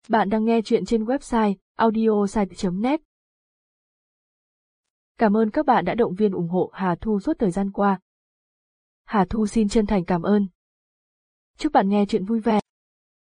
Bạn đang nghe chuyện trên website audiosite.net. Cảm ơn các bạn đã động viên ủng hộ Hà Thu suốt thời gian qua. Hà Thu xin chân thành cảm ơn. Chúc bạn nghe chuyện vui vẻ.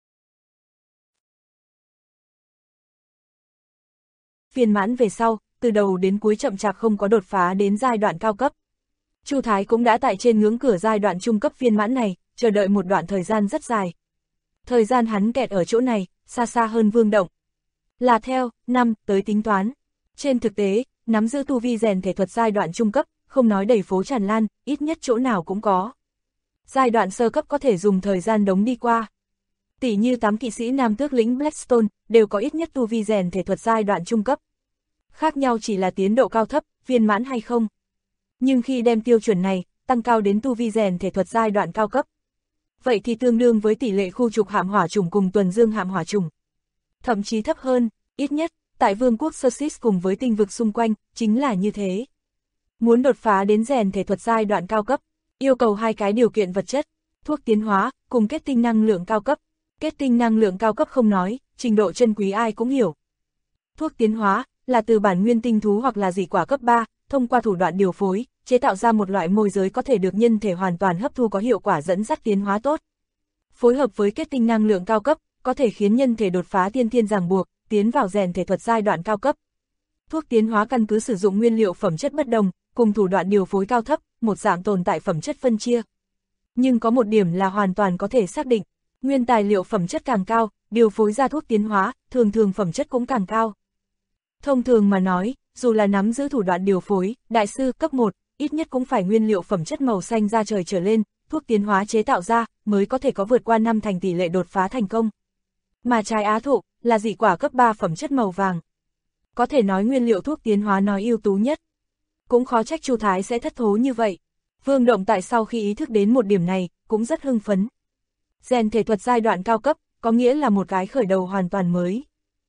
Viên mãn về sau, từ đầu đến cuối chậm chạp không có đột phá đến giai đoạn cao cấp. Chu Thái cũng đã tại trên ngưỡng cửa giai đoạn trung cấp viên mãn này, chờ đợi một đoạn thời gian rất dài. Thời gian hắn kẹt ở chỗ này, xa xa hơn Vương Động. Là theo, năm, tới tính toán. Trên thực tế, nắm giữ tu vi rèn thể thuật giai đoạn trung cấp, không nói đầy phố tràn lan, ít nhất chỗ nào cũng có. Giai đoạn sơ cấp có thể dùng thời gian đống đi qua. Tỷ như 8 kỵ sĩ nam tước lĩnh Blackstone, đều có ít nhất tu vi rèn thể thuật giai đoạn trung cấp. Khác nhau chỉ là tiến độ cao thấp, viên mãn hay không. Nhưng khi đem tiêu chuẩn này, tăng cao đến tu vi rèn thể thuật giai đoạn cao cấp. Vậy thì tương đương với tỷ lệ khu trục hạm hỏa trùng cùng tuần dương hạm hỏa trùng. Thậm chí thấp hơn, ít nhất, tại vương quốc Sussex cùng với tinh vực xung quanh, chính là như thế. Muốn đột phá đến rèn thể thuật giai đoạn cao cấp, yêu cầu hai cái điều kiện vật chất, thuốc tiến hóa, cùng kết tinh năng lượng cao cấp. Kết tinh năng lượng cao cấp không nói, trình độ chân quý ai cũng hiểu. Thuốc tiến hóa, là từ bản nguyên tinh thú hoặc là dị quả cấp 3, thông qua thủ đoạn điều phối, chế tạo ra một loại môi giới có thể được nhân thể hoàn toàn hấp thu có hiệu quả dẫn dắt tiến hóa tốt. Phối hợp với kết tinh năng lượng cao cấp, có thể khiến nhân thể đột phá tiên thiên ràng buộc, tiến vào rèn thể thuật giai đoạn cao cấp. Thuốc tiến hóa căn cứ sử dụng nguyên liệu phẩm chất bất đồng, cùng thủ đoạn điều phối cao thấp, một dạng tồn tại phẩm chất phân chia. Nhưng có một điểm là hoàn toàn có thể xác định, nguyên tài liệu phẩm chất càng cao, điều phối ra thuốc tiến hóa, thường phẩm chất cũng càng cao. Thông thường mà nói, dù là nắm giữ thủ đoạn điều phối, đại sư cấp 1, ít nhất cũng phải nguyên liệu phẩm chất màu xanh da trời trở lên, thuốc tiến hóa chế tạo ra, mới có thể có vượt qua 5 thành tỷ lệ đột phá thành công. Mà trái á thụ, là dị quả cấp 3 phẩm chất màu vàng. Có thể nói nguyên liệu thuốc tiến hóa nói ưu tú nhất. Cũng khó trách Chu Thái sẽ thất thố như vậy. Vương Động tại sau khi ý thức đến một điểm này, cũng rất hưng phấn. Rèn thể thuật giai đoạn cao cấp, có nghĩa là một cái khởi đầu hoàn toàn mới.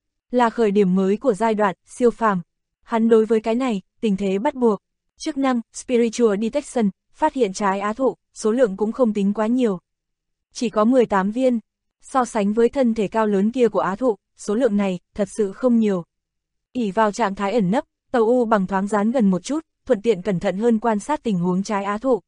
Là khởi điểm mới của giai đoạn, siêu phàm. Hắn đối với cái này, tình thế bắt buộc. Chức năng, Spiritual Detection, phát hiện trái á thụ, số lượng cũng không tính quá nhiều. Chỉ có 18 viên. So sánh với thân thể cao lớn kia của á thụ, số lượng này, thật sự không nhiều. Ỷ vào trạng thái ẩn nấp, tàu U bằng thoáng dán gần một chút, thuận tiện cẩn thận hơn quan sát tình huống trái á thụ.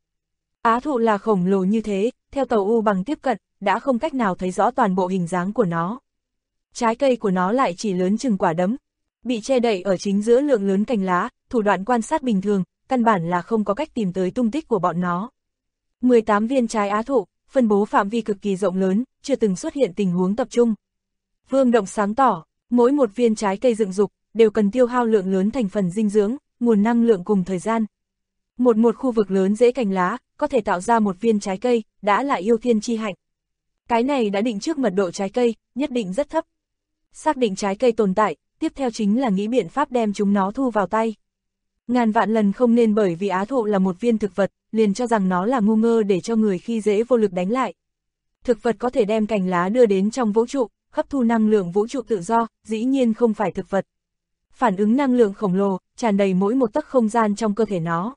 Á thụ là khổng lồ như thế, theo tàu U bằng tiếp cận, đã không cách nào thấy rõ toàn bộ hình dáng của nó. Trái cây của nó lại chỉ lớn chừng quả đấm, bị che đậy ở chính giữa lượng lớn cành lá, thủ đoạn quan sát bình thường, căn bản là không có cách tìm tới tung tích của bọn nó. 18 viên trái á thụ, phân bố phạm vi cực kỳ rộng lớn, chưa từng xuất hiện tình huống tập trung. Vương Động sáng tỏ, mỗi một viên trái cây dựng dục, đều cần tiêu hao lượng lớn thành phần dinh dưỡng, nguồn năng lượng cùng thời gian. Một khu vực lớn rễ cành lá, có thể tạo ra một viên trái cây, đã là yêu thiên chi hạnh. Cái này đã định trước mật độ trái cây, nhất định rất thấp. Xác định trái cây tồn tại, tiếp theo chính là nghĩ biện pháp đem chúng nó thu vào tay. Ngàn vạn lần không nên bởi vì á thụ là một viên thực vật, liền cho rằng nó là ngu ngơ để cho người khi dễ vô lực đánh lại. Thực vật có thể đem cành lá đưa đến trong vũ trụ, hấp thu năng lượng vũ trụ tự do, dĩ nhiên không phải thực vật. Phản ứng năng lượng khổng lồ, tràn đầy mỗi một tấc không gian trong cơ thể nó.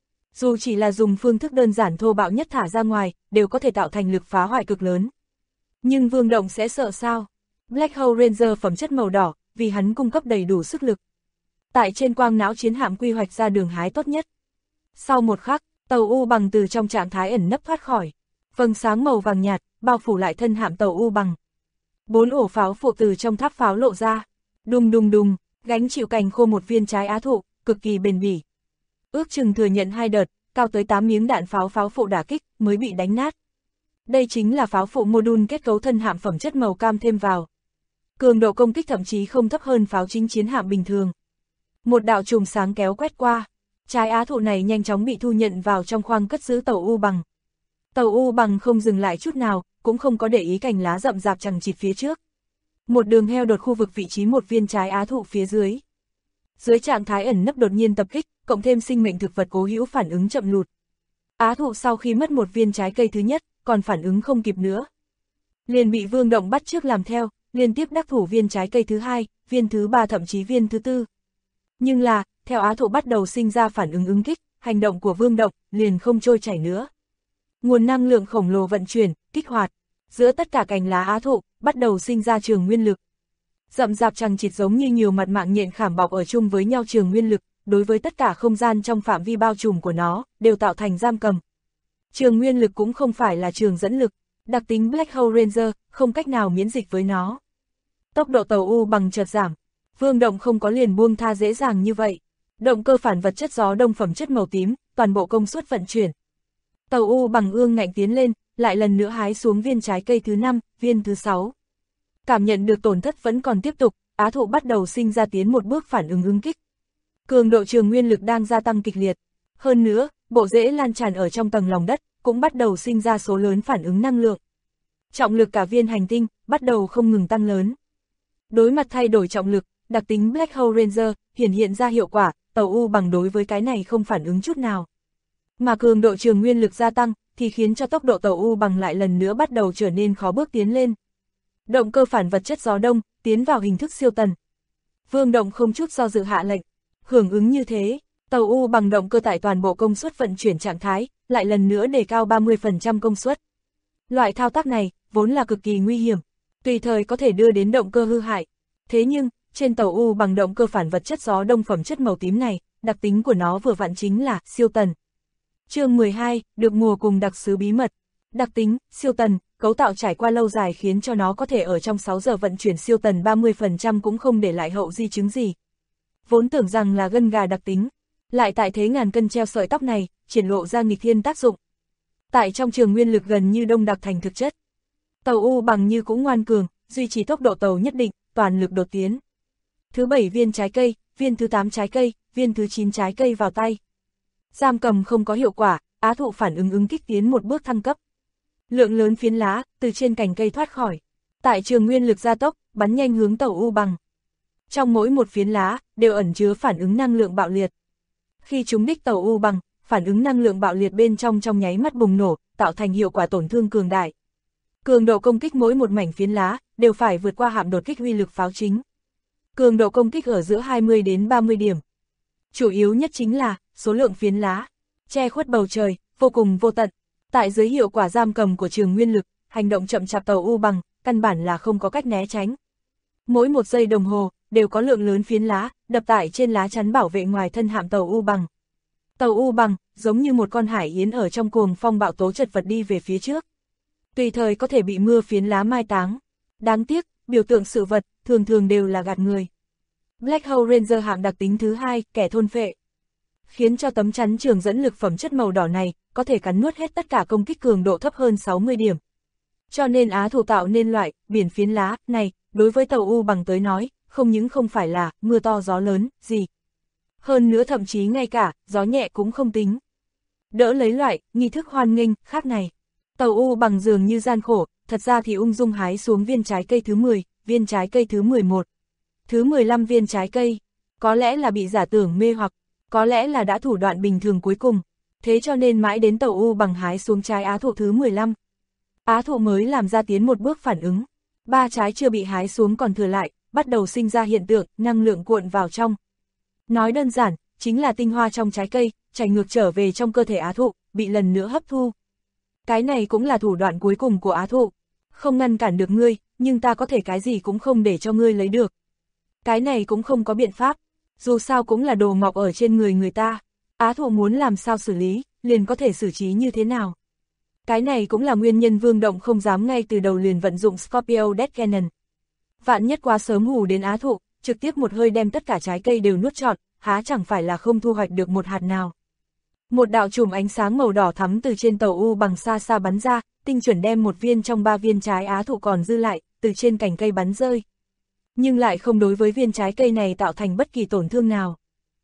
Dù chỉ là dùng phương thức đơn giản thô bạo nhất thả ra ngoài, đều có thể tạo thành lực phá hoại cực lớn. Nhưng Vương Động sẽ sợ sao? Black Hole Ranger phẩm chất màu đỏ, vì hắn cung cấp đầy đủ sức lực. Tại trên quang não chiến hạm quy hoạch ra đường hái tốt nhất. Sau một khắc, tàu U bằng từ trong trạng thái ẩn nấp thoát khỏi. Vầng sáng màu vàng nhạt, bao phủ lại thân hạm tàu U bằng. 4 ổ pháo phụ từ trong tháp pháo lộ ra. Đùng đùng đùng, gánh chịu cành khô một viên trái á thụ, cực kỳ bền bỉ. Ước chừng thừa nhận 2 đợt, cao tới 8 miếng đạn pháo phụ đả kích, mới bị đánh nát. Đây chính là pháo phụ module kết cấu thân hạm phẩm chất màu cam thêm vào. Cường độ công kích thậm chí không thấp hơn pháo chính chiến hạm bình thường. Một đạo chùm sáng kéo quét qua, trái á thụ này nhanh chóng bị thu nhận vào trong khoang cất giữ tàu U bằng. Tàu U bằng không dừng lại chút nào, cũng không có để ý cành lá rậm rạp chằng chịt phía trước. Một đường heo đột khu vực vị trí một viên trái á thụ phía dưới. Dưới trạng thái ẩn nấp đột nhiên tập kích, cộng thêm sinh mệnh thực vật cố hữu phản ứng chậm lụt. Á thụ sau khi mất một viên trái cây thứ nhất, còn phản ứng không kịp nữa. Liền bị Vương Động bắt trước làm theo, liên tiếp đắc thủ viên trái cây thứ 2, viên thứ 3 thậm chí viên thứ 4. Nhưng là, theo á thụ bắt đầu sinh ra phản ứng ứng kích, hành động của Vương Động liền không trôi chảy nữa. Nguồn năng lượng khổng lồ vận chuyển, kích hoạt, giữa tất cả cành lá á thụ, bắt đầu sinh ra trường nguyên lực. Rậm rạp chằng chịt giống như nhiều mặt mạng nhện khảm bọc ở chung với nhau trường nguyên lực, đối với tất cả không gian trong phạm vi bao trùm của nó, đều tạo thành giam cầm. Trường nguyên lực cũng không phải là trường dẫn lực, đặc tính Black Hole Ranger, không cách nào miễn dịch với nó. Tốc độ tàu U bằng chợt giảm, Vương Động không có liền buông tha dễ dàng như vậy. Động cơ phản vật chất gió đông phẩm chất màu tím, toàn bộ công suất vận chuyển. Tàu U bằng ương ngạnh tiến lên, lại lần nữa hái xuống viên trái cây thứ 5, viên thứ 6. Cảm nhận được tổn thất vẫn còn tiếp tục, Á Thụ bắt đầu sinh ra tiến một bước phản ứng ứng kích. Cường độ trường nguyên lực đang gia tăng kịch liệt. Hơn nữa, bộ rễ lan tràn ở trong tầng lòng đất, cũng bắt đầu sinh ra số lớn phản ứng năng lượng. Trọng lực cả viên hành tinh, bắt đầu không ngừng tăng lớn. Đối mặt thay đổi trọng lực, đặc tính Black Hole Ranger hiện ra hiệu quả, tàu U bằng đối với cái này không phản ứng chút nào. Mà cường độ trường nguyên lực gia tăng, thì khiến cho tốc độ tàu U bằng lại lần nữa bắt đầu trở nên khó bước tiến lên. Động cơ phản vật chất gió đông, tiến vào hình thức siêu tần. Vương Động không chút do dự hạ lệnh. Hưởng ứng như thế, tàu U bằng động cơ tại toàn bộ công suất vận chuyển trạng thái, lại lần nữa đề cao 30% công suất. Loại thao tác này, vốn là cực kỳ nguy hiểm, tùy thời có thể đưa đến động cơ hư hại. Thế nhưng, trên tàu U bằng động cơ phản vật chất gió đông phẩm chất màu tím này, đặc tính của nó vừa vặn chính là siêu tần. Chương 12, được mùa cùng đặc xứ bí mật. Đặc tính, siêu tần, cấu tạo trải qua lâu dài khiến cho nó có thể ở trong 6 giờ vận chuyển siêu tần 30% cũng không để lại hậu di chứng gì. Vốn tưởng rằng là gân gà đặc tính, lại tại thế ngàn cân treo sợi tóc này, triển lộ ra nghịch thiên tác dụng. Tại trong trường nguyên lực gần như đông đặc thành thực chất. Tàu U bằng như cũng ngoan cường, duy trì tốc độ tàu nhất định, toàn lực đột tiến. Thứ 7 viên trái cây, viên thứ 8 trái cây, viên thứ 9 trái cây vào tay. Giam cầm không có hiệu quả, Á Thụ phản ứng ứng kích tiến một bước thăng cấp. Lượng lớn phiến lá, từ trên cành cây thoát khỏi. Tại trường nguyên lực gia tốc, bắn nhanh hướng tàu U bằng. Trong mỗi một phiến lá, đều ẩn chứa phản ứng năng lượng bạo liệt. Khi chúng đích tàu U bằng, phản ứng năng lượng bạo liệt bên trong nháy mắt bùng nổ, tạo thành hiệu quả tổn thương cường đại. Cường độ công kích mỗi một mảnh phiến lá, đều phải vượt qua hạm đột kích uy lực pháo chính. Cường độ công kích ở giữa 20 đến 30 điểm. Chủ yếu nhất chính là, số lượng phiến lá, che khuất bầu trời, vô cùng vô tận. Tại dưới hiệu quả giam cầm của trường nguyên lực, hành động chậm chạp tàu U bằng, căn bản là không có cách né tránh. Mỗi một giây đồng hồ, đều có lượng lớn phiến lá, đập tại trên lá chắn bảo vệ ngoài thân hạm tàu U bằng. Tàu U bằng, giống như một con hải yến ở trong cuồng phong bạo tố chật vật đi về phía trước. Tùy thời có thể bị mưa phiến lá mai táng. Đáng tiếc, biểu tượng sự vật, thường thường đều là gạt người. Black Hole Ranger hạm đặc tính thứ 2, kẻ thôn phệ. Khiến cho tấm chắn trường dẫn lực phẩm chất màu đỏ này, có thể cắn nuốt hết tất cả công kích cường độ thấp hơn 60 điểm. Cho nên Á Thụ tạo nên loại, biển phiến lá, này, đối với tàu U bằng tới nói, không những không phải là, mưa to gió lớn, gì. Hơn nữa thậm chí ngay cả, gió nhẹ cũng không tính. Đỡ lấy loại, nghi thức hoan nghênh, khác này. Tàu U bằng dường như gian khổ, thật ra thì ung dung hái xuống viên trái cây thứ 10, viên trái cây thứ 11. Thứ 15 viên trái cây, có lẽ là bị giả tưởng mê hoặc, có lẽ là đã thủ đoạn bình thường cuối cùng, thế cho nên mãi đến tàu U bằng hái xuống trái Á Thụ thứ 15. Á Thụ mới làm ra tiến một bước phản ứng, 3 trái chưa bị hái xuống còn thừa lại, bắt đầu sinh ra hiện tượng, năng lượng cuộn vào trong. Nói đơn giản, chính là tinh hoa trong trái cây, chảy ngược trở về trong cơ thể Á Thụ, bị lần nữa hấp thu. Cái này cũng là thủ đoạn cuối cùng của Á Thụ, không ngăn cản được ngươi, nhưng ta có thể cái gì cũng không để cho ngươi lấy được. Cái này cũng không có biện pháp, dù sao cũng là đồ mọc ở trên người ta, Á Thụ muốn làm sao xử lý, liền có thể xử trí như thế nào. Cái này cũng là nguyên nhân Vương Động không dám ngay từ đầu liền vận dụng Scorpio Death Cannon. Vạn nhất quá sớm hù đến Á Thụ, trực tiếp một hơi đem tất cả trái cây đều nuốt trọn, há chẳng phải là không thu hoạch được một hạt nào. Một đạo chùm ánh sáng màu đỏ thắm từ trên tàu U bằng xa xa bắn ra, tinh chuẩn đem một viên trong 3 viên trái Á Thụ còn dư lại, từ trên cành cây bắn rơi. Nhưng lại không đối với viên trái cây này tạo thành bất kỳ tổn thương nào.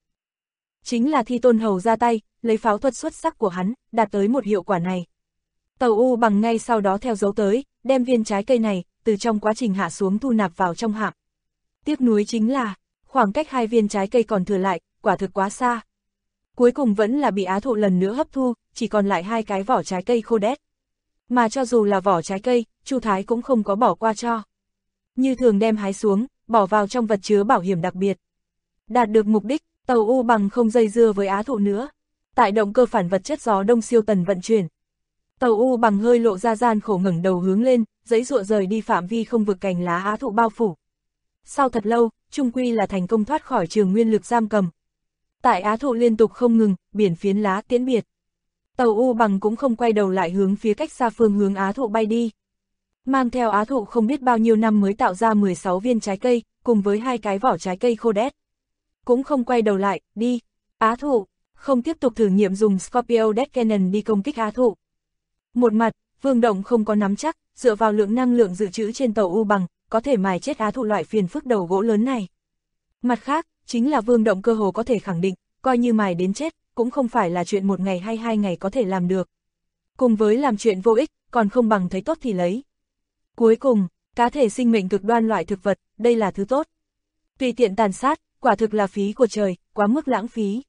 Chính là Thi Tôn Hầu ra tay, lấy pháo thuật xuất sắc của hắn, đạt tới một hiệu quả này. Tàu U bằng ngay sau đó theo dấu tới, đem viên trái cây này, từ trong quá trình hạ xuống thu nạp vào trong hạm. Tiếc nuối chính là, khoảng cách 2 viên trái cây còn thừa lại, quả thực quá xa. Cuối cùng vẫn là bị Á Thụ lần nữa hấp thu, chỉ còn lại 2 cái vỏ trái cây khô đét. Mà cho dù là vỏ trái cây, Chu Thái cũng không có bỏ qua cho. Như thường đem hái xuống, bỏ vào trong vật chứa bảo hiểm đặc biệt. Đạt được mục đích, tàu U bằng không dây dưa với Á Thụ nữa. Tại động cơ phản vật chất gió đông siêu tần vận chuyển. Tàu U bằng hơi lộ ra gian khổ ngẩng đầu hướng lên, giãy giụa rời đi phạm vi không vực cành lá Á Thụ bao phủ. Sau thật lâu, trung quy là thành công thoát khỏi trường nguyên lực giam cầm. Tại Á Thụ liên tục không ngừng, biển phiến lá tiễn biệt. Tàu U Bằng cũng không quay đầu lại hướng phía cách xa phương hướng Á Thụ bay đi. Mang theo Á Thụ không biết bao nhiêu năm mới tạo ra 16 viên trái cây, cùng với 2 cái vỏ trái cây khô đét. Cũng không quay đầu lại, đi. Á Thụ, không tiếp tục thử nghiệm dùng Scorpio Death Cannon đi công kích Á Thụ. Một mặt, Vương Động không có nắm chắc, dựa vào lượng năng lượng dự trữ trên tàu U Bằng, có thể mài chết Á Thụ loại phiền phức đầu gỗ lớn này. Mặt khác, chính là Vương Động cơ hồ có thể khẳng định, coi như mài đến chết, cũng không phải là chuyện 1 ngày hay 2 ngày có thể làm được. Cùng với làm chuyện vô ích, còn không bằng thấy tốt thì lấy. Cuối cùng, cá thể sinh mệnh cực đoan loại thực vật, đây là thứ tốt. Tùy tiện tàn sát, quả thực là phí của trời, quá mức lãng phí.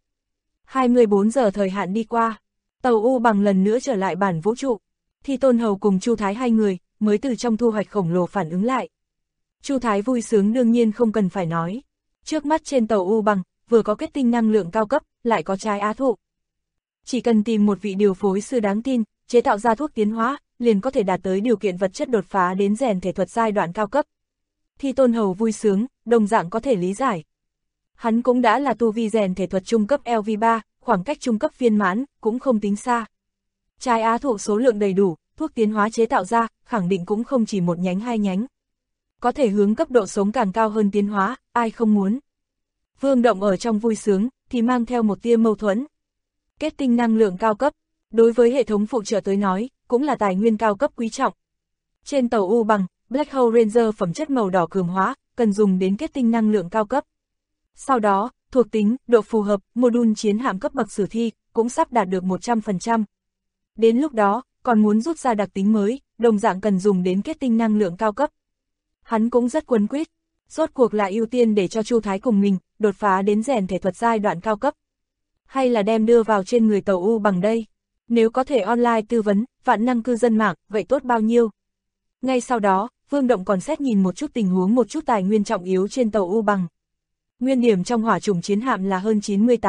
24 giờ thời hạn đi qua, tàu U Bằng lần nữa trở lại bản vũ trụ. Thi Tôn Hầu cùng Chu Thái hai người, mới từ trong thu hoạch khổng lồ phản ứng lại. Chu Thái vui sướng đương nhiên không cần phải nói. Trước mắt trên tàu U Bằng, vừa có kết tinh năng lượng cao cấp, lại có trái Á Thụ. Chỉ cần tìm một vị điều phối sư đáng tin, chế tạo ra thuốc tiến hóa, liền có thể đạt tới điều kiện vật chất đột phá đến rèn thể thuật giai đoạn cao cấp. Thi Tôn Hầu vui sướng, đồng dạng có thể lý giải. Hắn cũng đã là tu vi rèn thể thuật trung cấp LV3, khoảng cách trung cấp viên mãn, cũng không tính xa. Trái Á Thụ số lượng đầy đủ, thuốc tiến hóa chế tạo ra, khẳng định cũng không chỉ 1 nhánh 2 nhánh. Có thể hướng cấp độ sống càng cao hơn tiến hóa, ai không muốn. Vương Động ở trong vui sướng, thì mang theo một tia mâu thuẫn. Kết tinh năng lượng cao cấp, đối với hệ thống phụ trợ tới nói, cũng là tài nguyên cao cấp quý trọng. Trên tàu U Bằng, Black Hole Ranger phẩm chất màu đỏ cường hóa, cần dùng đến kết tinh năng lượng cao cấp. Sau đó, thuộc tính, độ phù hợp, module chiến hạm cấp bậc sử thi, cũng sắp đạt được 100%. Đến lúc đó, còn muốn rút ra đặc tính mới, đồng dạng cần dùng đến kết tinh năng lượng cao cấp. Hắn cũng rất quấn quýt, rốt cuộc là ưu tiên để cho Chu Thái cùng mình, đột phá đến rèn thể thuật giai đoạn cao cấp. Hay là đem đưa vào trên người tàu U Bằng đây? Nếu có thể online tư vấn, vạn năng cư dân mạng, vậy tốt bao nhiêu? Ngay sau đó, Vương Động còn xét nhìn một chút tình huống một chút tài nguyên trọng yếu trên tàu U Bằng. Nguyên điểm trong hỏa chủng chiến hạm là hơn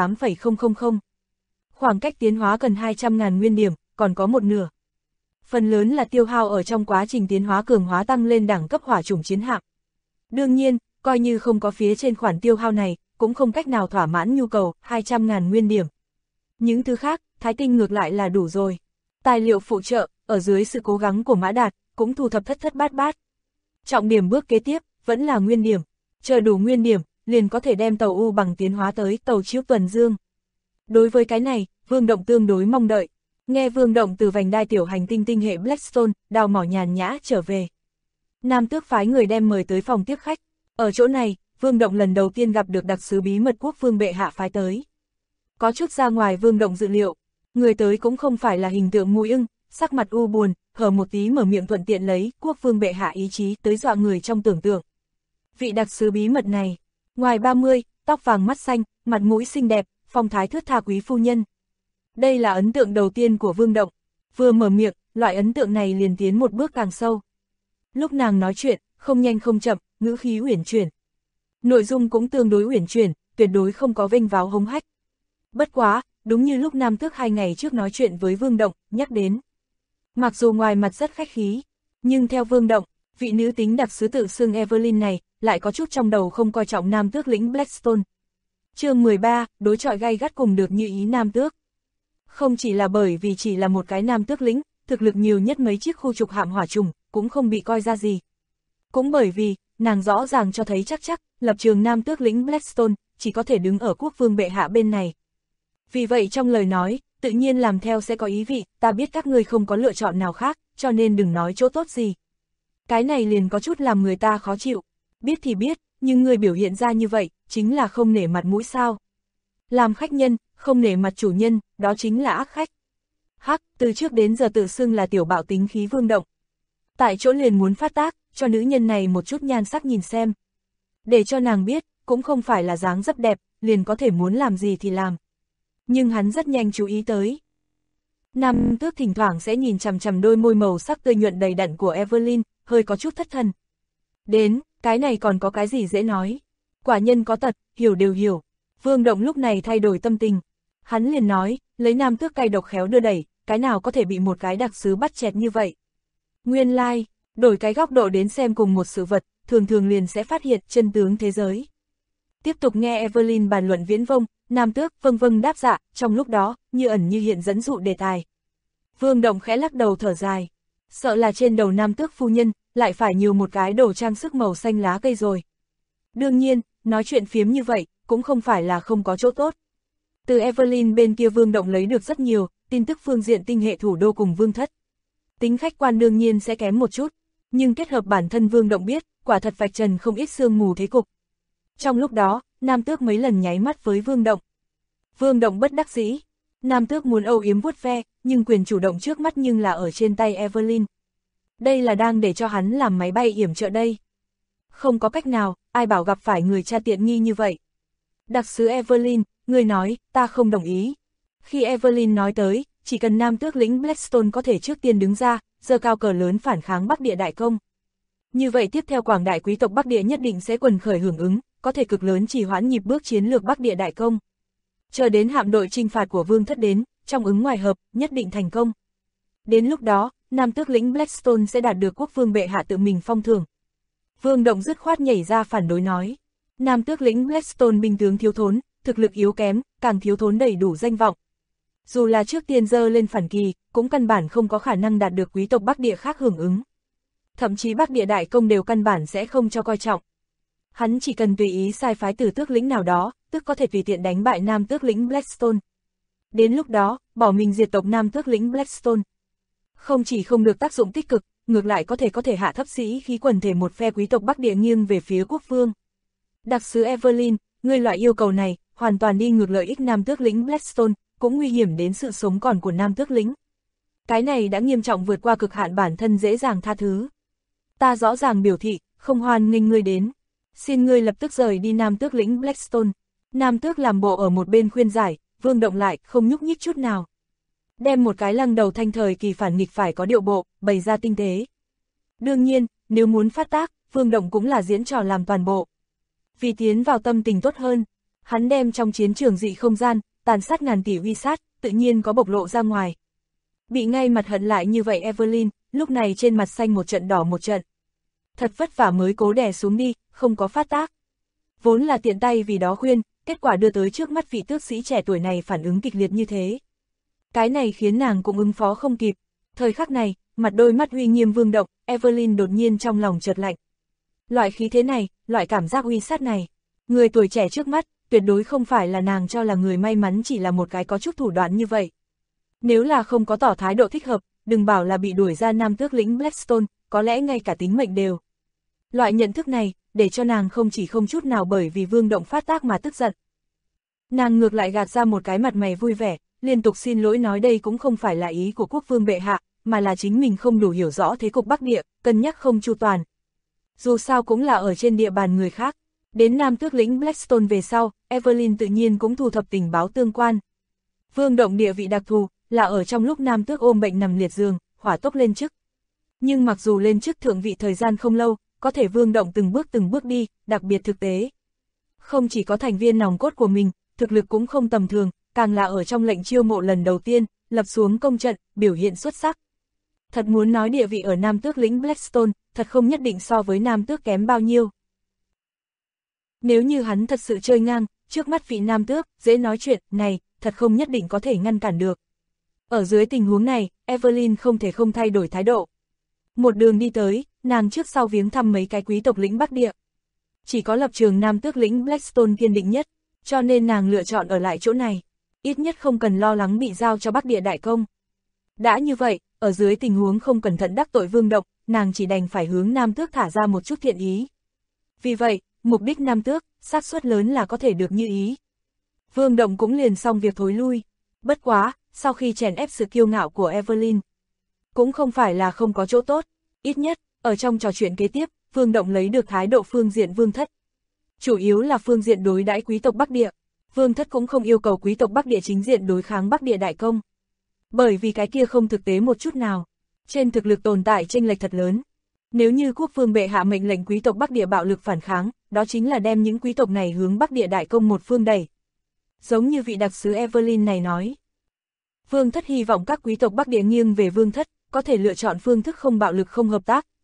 98,000. Khoảng cách tiến hóa cần 200.000 nguyên điểm, còn có 1/2. Phần lớn là tiêu hao ở trong quá trình tiến hóa cường hóa tăng lên đẳng cấp hỏa chủng chiến hạm. Đương nhiên, coi như không có phía trên khoản tiêu hao này, cũng không cách nào thỏa mãn nhu cầu 200.000 nguyên điểm. Những thứ khác, Thái Tinh ngược lại là đủ rồi. Tài liệu phụ trợ, ở dưới sự cố gắng của Mã Đạt, cũng thu thập thất thất bát bát. Trọng điểm bước kế tiếp, vẫn là nguyên điểm. Chờ đủ nguyên điểm, liền có thể đem tàu U Bằng tiến hóa tới tàu chiếu tuần dương. Đối với cái này, Vương Động tương đối mong đợi. Nghe Vương Động từ vành đai tiểu hành tinh tinh hệ Blackstone, đào mỏ nhàn nhã trở về. Nam Tước phái người đem mời tới phòng tiếp khách. Ở chỗ này, Vương Động lần đầu tiên gặp được đặc sứ bí mật quốc vương bệ hạ phái tới. Có chút ra ngoài Vương Động dự liệu, người tới cũng không phải là hình tượng mùi ưng, sắc mặt u buồn, hở một tí mở miệng thuận tiện lấy quốc vương bệ hạ ý chí tới dọa người trong tưởng tượng. Vị đặc sứ bí mật này, ngoài 30, tóc vàng mắt xanh, mặt mũi xinh đẹp, phong thái thướt tha quý phu nhân. Đây là ấn tượng đầu tiên của Vương Động. Vừa mở miệng, loại ấn tượng này liền tiến một bước càng sâu. Lúc nàng nói chuyện, không nhanh không chậm, ngữ khí uyển chuyển. Nội dung cũng tương đối uyển chuyển, tuyệt đối không có vênh váo hống hách. Bất quá, đúng như lúc Nam Tước 2 ngày trước nói chuyện với Vương Động, nhắc đến. Mặc dù ngoài mặt rất khách khí, nhưng theo Vương Động, vị nữ tính đặc sứ tự xưng Evelyn này, lại có chút trong đầu không coi trọng Nam Tước lĩnh Blackstone. Chương 13, đối chọi gay gắt cùng được như ý Nam Tước. Không chỉ là bởi vì chỉ là một cái Nam Tước lĩnh, thực lực nhiều nhất mấy chiếc khu trục hạm hỏa trùng, cũng không bị coi ra gì. Cũng bởi vì, nàng rõ ràng cho thấy chắc, lập trường Nam Tước lĩnh Blackstone, chỉ có thể đứng ở quốc vương bệ hạ bên này. Vì vậy trong lời nói, tự nhiên làm theo sẽ có ý vị, ta biết các ngươi không có lựa chọn nào khác, cho nên đừng nói chỗ tốt gì. Cái này liền có chút làm người ta khó chịu. Biết thì biết, nhưng người biểu hiện ra như vậy, chính là không nể mặt mũi sao. Làm khách nhân, không nể mặt chủ nhân, đó chính là ác khách. Hắc, từ trước đến giờ tự xưng là tiểu bạo tính khí Vương Động. Tại chỗ liền muốn phát tác, cho nữ nhân này một chút nhan sắc nhìn xem. Để cho nàng biết, cũng không phải là dáng dấp đẹp, liền có thể muốn làm gì thì làm. Nhưng hắn rất nhanh chú ý tới. Nam Tước thỉnh thoảng sẽ nhìn chằm chằm đôi môi màu sắc tươi nhuận đầy đặn của Evelyn, hơi có chút thất thần. Đến, cái này còn có cái gì dễ nói. Quả nhân có tật, hiểu đều hiểu. Vương Động lúc này thay đổi tâm tình. Hắn liền nói, lấy Nam Tước cay độc khéo đưa đẩy, cái nào có thể bị một cái đặc sứ bắt chẹt như vậy. Nguyên lai, đổi cái góc độ đến xem cùng một sự vật, thường thường liền sẽ phát hiện chân tướng thế giới. Tiếp tục nghe Evelyn bàn luận viễn vông, Nam Tước vâng vâng đáp dạ, trong lúc đó, như ẩn như hiện dẫn dụ đề tài. Vương Động khẽ lắc đầu thở dài, sợ là trên đầu Nam Tước phu nhân, lại phải nhiều một cái đồ trang sức màu xanh lá cây rồi. Đương nhiên, nói chuyện phiếm như vậy, cũng không phải là không có chỗ tốt. Từ Evelyn bên kia Vương Động lấy được rất nhiều, tin tức phương diện tinh hệ thủ đô cùng Vương Thất. Tính khách quan đương nhiên sẽ kém một chút, nhưng kết hợp bản thân Vương Động biết, quả thật vạch trần không ít sương mù thế cục. Trong lúc đó, Nam Tước mấy lần nháy mắt với Vương Động. Vương Động bất đắc dĩ, Nam Tước muốn âu yếm vuốt ve, nhưng quyền chủ động trước mắt nhưng là ở trên tay Evelyn. Đây là đang để cho hắn làm máy bay yểm trợ đây. Không có cách nào, ai bảo gặp phải người cha tiện nghi như vậy. Đặc sứ Evelyn, người nói, ta không đồng ý. Khi Evelyn nói tới, chỉ cần Nam Tước lĩnh Blackstone có thể trước tiên đứng ra, giơ cao cờ lớn phản kháng Bắc Địa Đại Công. Như vậy tiếp theo quảng đại quý tộc Bắc Địa nhất định sẽ quần khởi hưởng ứng, có thể cực lớn trì hoãn nhịp bước chiến lược Bắc Địa Đại Công. Chờ đến hạm đội chinh phạt của Vương Thất đến, trong ứng ngoài hợp, nhất định thành công. Đến lúc đó, Nam Tước lĩnh Blackstone sẽ đạt được quốc vương bệ hạ tự mình phong thưởng. Vương Động dứt khoát nhảy ra phản đối nói, Nam Tước lĩnh Blackstone binh tướng thiếu thốn, thực lực yếu kém, càng thiếu thốn đầy đủ danh vọng. Dù là trước tiên dơ lên phản kỳ, cũng căn bản không có khả năng đạt được quý tộc Bắc Địa khác hưởng ứng. Thậm chí Bắc Địa Đại Công đều căn bản sẽ không cho coi trọng. Hắn chỉ cần tùy ý sai phái từ tước lĩnh nào đó, tức có thể tùy tiện đánh bại Nam Tước lĩnh Blackstone. Đến lúc đó, bỏ mình diệt tộc Nam Tước lĩnh Blackstone. Không chỉ không được tác dụng tích cực, ngược lại có thể hạ thấp sĩ khí quần thể một phe quý tộc Bắc Địa nghiêng về phía quốc vương. Đặc sứ Evelyn, ngươi loại yêu cầu này, hoàn toàn đi ngược lợi ích Nam Tước lĩnh Blackstone, cũng nguy hiểm đến sự sống còn của Nam Tước lĩnh. Cái này đã nghiêm trọng vượt qua cực hạn bản thân dễ dàng tha thứ. Ta rõ ràng biểu thị, không hoan nghênh ngươi đến. Xin ngươi lập tức rời đi Nam Tước lĩnh Blackstone. Nam Tước làm bộ ở một bên khuyên giải, Vương Động lại, không nhúc nhích chút nào. Đem một cái lăng đầu thanh thời kỳ phản nghịch phải có điệu bộ, bày ra tinh tế. Đương nhiên, nếu muốn phát tác, Vương Động cũng là diễn trò làm toàn bộ. Vì tiến vào tâm tình tốt hơn, hắn đem trong chiến trường dị không gian, tàn sát ngàn tỷ uy sát, tự nhiên có bộc lộ ra ngoài. Bị ngay mặt hận lại như vậy Evelyn, lúc này trên mặt xanh một trận đỏ một trận. Thật vất vả mới cố đè xuống đi, không có phát tác. Vốn là tiện tay vì đó khuyên, kết quả đưa tới trước mắt vị tước sĩ trẻ tuổi này phản ứng kịch liệt như thế. Cái này khiến nàng cũng ứng phó không kịp. Thời khắc này, mặt đôi mắt uy nghiêm Vương Động, Evelyn đột nhiên trong lòng chợt lạnh. Loại khí thế này, loại cảm giác uy sát này, người tuổi trẻ trước mắt, tuyệt đối không phải là nàng cho là người may mắn chỉ là một cái có chút thủ đoạn như vậy. Nếu là không có tỏ thái độ thích hợp, đừng bảo là bị đuổi ra Nam Tước lĩnh Blackstone, có lẽ ngay cả tính mệnh đều. Loại nhận thức này, để cho nàng không chỉ không chút nào bởi vì Vương Động phát tác mà tức giận. Nàng ngược lại gạt ra một cái mặt mày vui vẻ, liên tục xin lỗi nói đây cũng không phải là ý của quốc vương bệ hạ, mà là chính mình không đủ hiểu rõ thế cục Bắc Địa, cân nhắc không chu toàn. Dù sao cũng là ở trên địa bàn người khác. Đến Nam Tước lĩnh Blackstone về sau, Evelyn tự nhiên cũng thu thập tình báo tương quan. Vương Động địa vị đặc thù, là ở trong lúc Nam Tước ôm bệnh nằm liệt giường, hỏa tốc lên chức. Nhưng mặc dù lên chức thượng vị thời gian không lâu, có thể Vương Động từng bước đi, đặc biệt thực tế. Không chỉ có thành viên nòng cốt của mình, thực lực cũng không tầm thường, càng là ở trong lệnh chiêu mộ lần đầu tiên, lập xuống công trận, biểu hiện xuất sắc. Thật muốn nói địa vị ở Nam Tước lĩnh Blackstone, thật không nhất định so với Nam Tước kém bao nhiêu. Nếu như hắn thật sự chơi ngang, trước mắt vị Nam Tước, dễ nói chuyện, này, thật không nhất định có thể ngăn cản được. Ở dưới tình huống này, Evelyn không thể không thay đổi thái độ. Một đường đi tới, nàng trước sau viếng thăm mấy cái quý tộc lĩnh Bắc Địa. Chỉ có lập trường Nam Tước lĩnh Blackstone kiên định nhất, cho nên nàng lựa chọn ở lại chỗ này. Ít nhất không cần lo lắng bị giao cho Bắc Địa Đại Công. Đã như vậy, ở dưới tình huống không cẩn thận đắc tội Vương Động, nàng chỉ đành phải hướng Nam Tước thả ra một chút thiện ý. Vì vậy, mục đích Nam Tước, xác suất lớn là có thể được như ý. Vương Động cũng liền xong việc thối lui. Bất quá, sau khi chèn ép sự kiêu ngạo của Evelyn, cũng không phải là không có chỗ tốt. Ít nhất, ở trong trò chuyện kế tiếp, Vương Động lấy được thái độ phương diện Vương Thất. Chủ yếu là phương diện đối đãi quý tộc Bắc Địa. Vương Thất cũng không yêu cầu quý tộc Bắc Địa chính diện đối kháng Bắc Địa Đại Công. Bởi vì cái kia không thực tế một chút nào. Trên thực lực tồn tại chênh lệch thật lớn. Nếu như quốc vương bệ hạ mệnh lệnh quý tộc Bắc Địa bạo lực phản kháng, đó chính là đem những quý tộc này hướng Bắc Địa Đại Công một phương đẩy. Giống như vị đặc sứ Evelyn này nói. Vương Thất hy vọng các quý tộc Bắc Địa nghiêng về Vương Thất, có thể lựa chọn phương thức không bạo lực không hợp tác,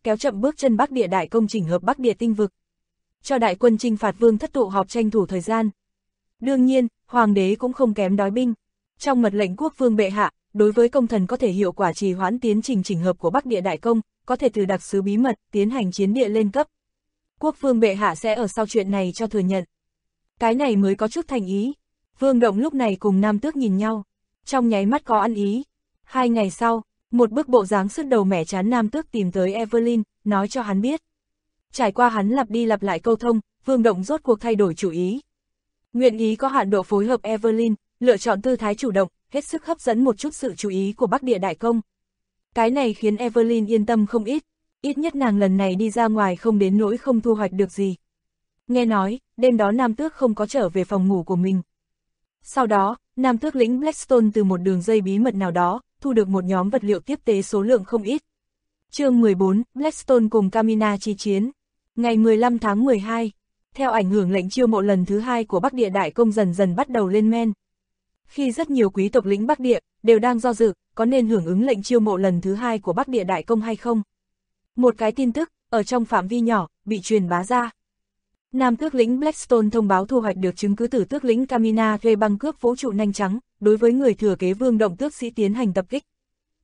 kéo chậm bước chân Bắc Địa đại công chỉnh hợp Bắc Địa tinh vực. Cho đại quân chinh phạt Vương thất tụ họp tranh thủ thời gian. Đương nhiên, hoàng đế cũng không kém đói binh. Trong mật lệnh quốc vương bệ hạ, đối với công thần có thể hiệu quả trì hoãn tiến trình chỉnh hợp của Bắc Địa đại công, có thể từ đặc sứ bí mật tiến hành chiến địa lên cấp. Quốc vương bệ hạ sẽ ở sau chuyện này cho thừa nhận. Cái này mới có chút thành ý. Vương Động lúc này cùng Nam Tước nhìn nhau, trong nháy mắt có ăn ý. 2 ngày sau, một bức bộ dáng sứt đầu mẻ chán Nam Tước tìm tới Evelyn, nói cho hắn biết. Trải qua hắn lặp đi lặp lại câu thông, Vương Động rốt cuộc thay đổi chủ ý. Nguyện ý có hạn độ phối hợp Evelyn, lựa chọn tư thái chủ động, hết sức hấp dẫn một chút sự chú ý của Bắc Địa đại công. Cái này khiến Evelyn yên tâm không ít nhất nàng lần này đi ra ngoài không đến nỗi không thu hoạch được gì. Nghe nói, đêm đó Nam Tước không có trở về phòng ngủ của mình. Sau đó, Nam Tước lĩnh Blackstone từ một đường dây bí mật nào đó, thu được một nhóm vật liệu tiếp tế số lượng không ít. Chương 14, Blackstone cùng Camina chi chiến. Ngày 15 tháng 12, theo ảnh hưởng lệnh chiêu mộ lần thứ 2 của Bắc Địa đại công dần dần bắt đầu lên men. Khi rất nhiều quý tộc lĩnh Bắc Địa đều đang do dự, có nên hưởng ứng lệnh chiêu mộ lần thứ 2 của Bắc Địa đại công hay không. Một cái tin tức, ở trong phạm vi nhỏ, bị truyền bá ra. Nam tước lĩnh Blackstone thông báo thu hoạch được chứng cứ từ tước lĩnh Camina thuê băng cướp vũ trụ nanh trắng, đối với người thừa kế Vương Động tước sĩ tiến hành tập kích.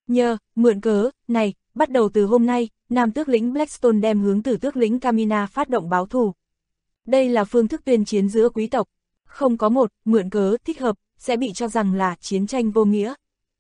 Mượn cớ này, bắt đầu từ hôm nay, Nam tước lĩnh Blackstone đem hướng từ tước lĩnh Camina phát động báo thù. Đây là phương thức tuyên chiến giữa quý tộc. Không có một mượn cớ thích hợp, sẽ bị cho rằng là chiến tranh vô nghĩa.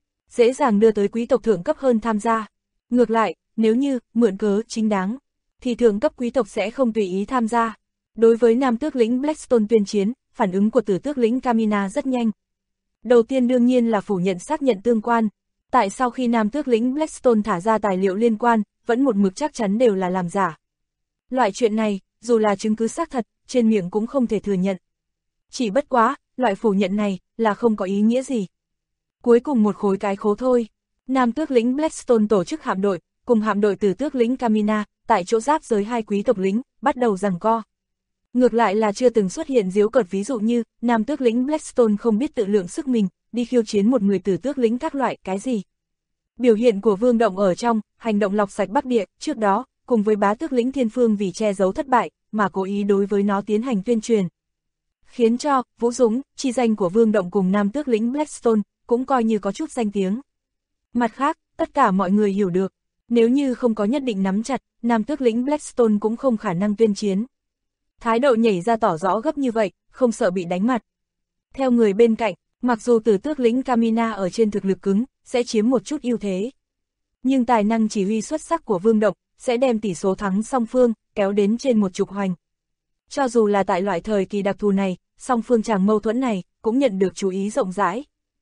Dễ dàng đưa tới quý tộc thượng cấp hơn tham gia. Ngược lại, nếu như mượn cớ chính đáng, thì thượng cấp quý tộc sẽ không tùy ý tham gia. Đối với Nam tước lĩnh Blackstone tuyên chiến, phản ứng của tử tước lĩnh Camina rất nhanh. Đầu tiên đương nhiên là phủ nhận xác nhận tương quan. Tại sau khi Nam tước lĩnh Blackstone thả ra tài liệu liên quan, vẫn một mực chắc chắn đều là làm giả. Loại chuyện này, dù là chứng cứ xác thật, trên miệng cũng không thể thừa nhận. Chỉ bất quá, loại phủ nhận này, là không có ý nghĩa gì. Cuối cùng một khối cái khố thôi. Nam tước lĩnh Blackstone tổ chức hạm đội, cùng hạm đội tử tước lĩnh Camina, tại chỗ giáp giới hai quý tộc lính, bắt đầu giằng co. Ngược lại là chưa từng xuất hiện giễu cợt ví dụ như, Nam tước lĩnh Blackstone không biết tự lượng sức mình, đi khiêu chiến một người tử tước lĩnh các loại cái gì. Biểu hiện của Vương Động ở trong, hành động lọc sạch Bắc Địa, trước đó, cùng với bá tước lĩnh Thiên Phương vì che giấu thất bại, mà cố ý đối với nó tiến hành tuyên truyền. Khiến cho, Vũ Dũng, chi danh của Vương Động cùng Nam tước lĩnh Blackstone, cũng coi như có chút danh tiếng. Mặt khác, tất cả mọi người hiểu được, nếu như không có nhất định nắm chặt, Nam tước lĩnh Blackstone cũng không khả năng tuyên chiến. Thái độ nhảy ra tỏ rõ gấp như vậy, không sợ bị đánh mặt. Theo người bên cạnh, mặc dù tử tước lĩnh Camina ở trên thực lực cứng, sẽ chiếm một chút ưu thế. Nhưng tài năng chỉ huy xuất sắc của Vương Động, sẽ đem tỷ số thắng song phương, kéo đến trên một chục hoành. Cho dù là tại loại thời kỳ đặc thù này, song phương chàng mâu thuẫn này, cũng nhận được chú ý rộng rãi.